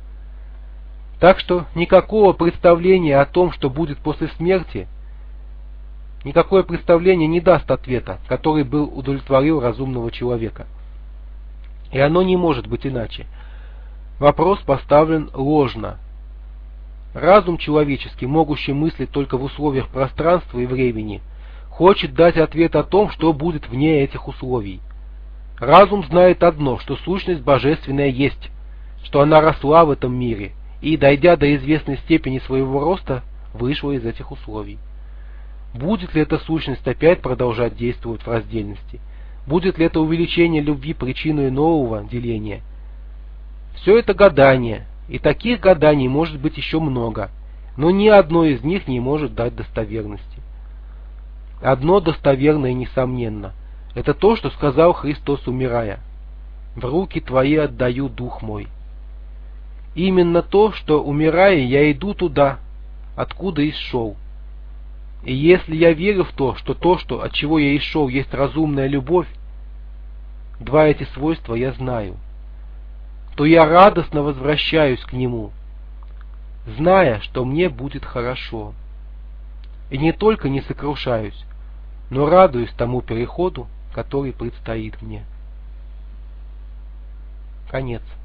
Так что никакого представления о том, что будет после смерти, никакое представление не даст ответа, который бы удовлетворил разумного человека. И оно не может быть иначе. Вопрос поставлен ложно. Разум человеческий, могущий мыслить только в условиях пространства и времени, хочет дать ответ о том, что будет вне этих условий. Разум знает одно, что сущность божественная есть, что она росла в этом мире и, дойдя до известной степени своего роста, вышла из этих условий. Будет ли эта сущность опять продолжать действовать в раздельности? Будет ли это увеличение любви причиной нового деления? Все это гадания, и таких гаданий может быть еще много, но ни одно из них не может дать достоверности. Одно достоверно и несомненно – это то, что сказал Христос, умирая: «В руки Твои отдаю дух мой». Именно то, что, умирая, я иду туда, откуда и шел. И если я верю в то, что то, что, от чего я и шел, есть разумная любовь, два эти свойства я знаю, то я радостно возвращаюсь к нему, зная, что мне будет хорошо. И не только не сокрушаюсь, но радуюсь тому переходу, который предстоит мне. Конец.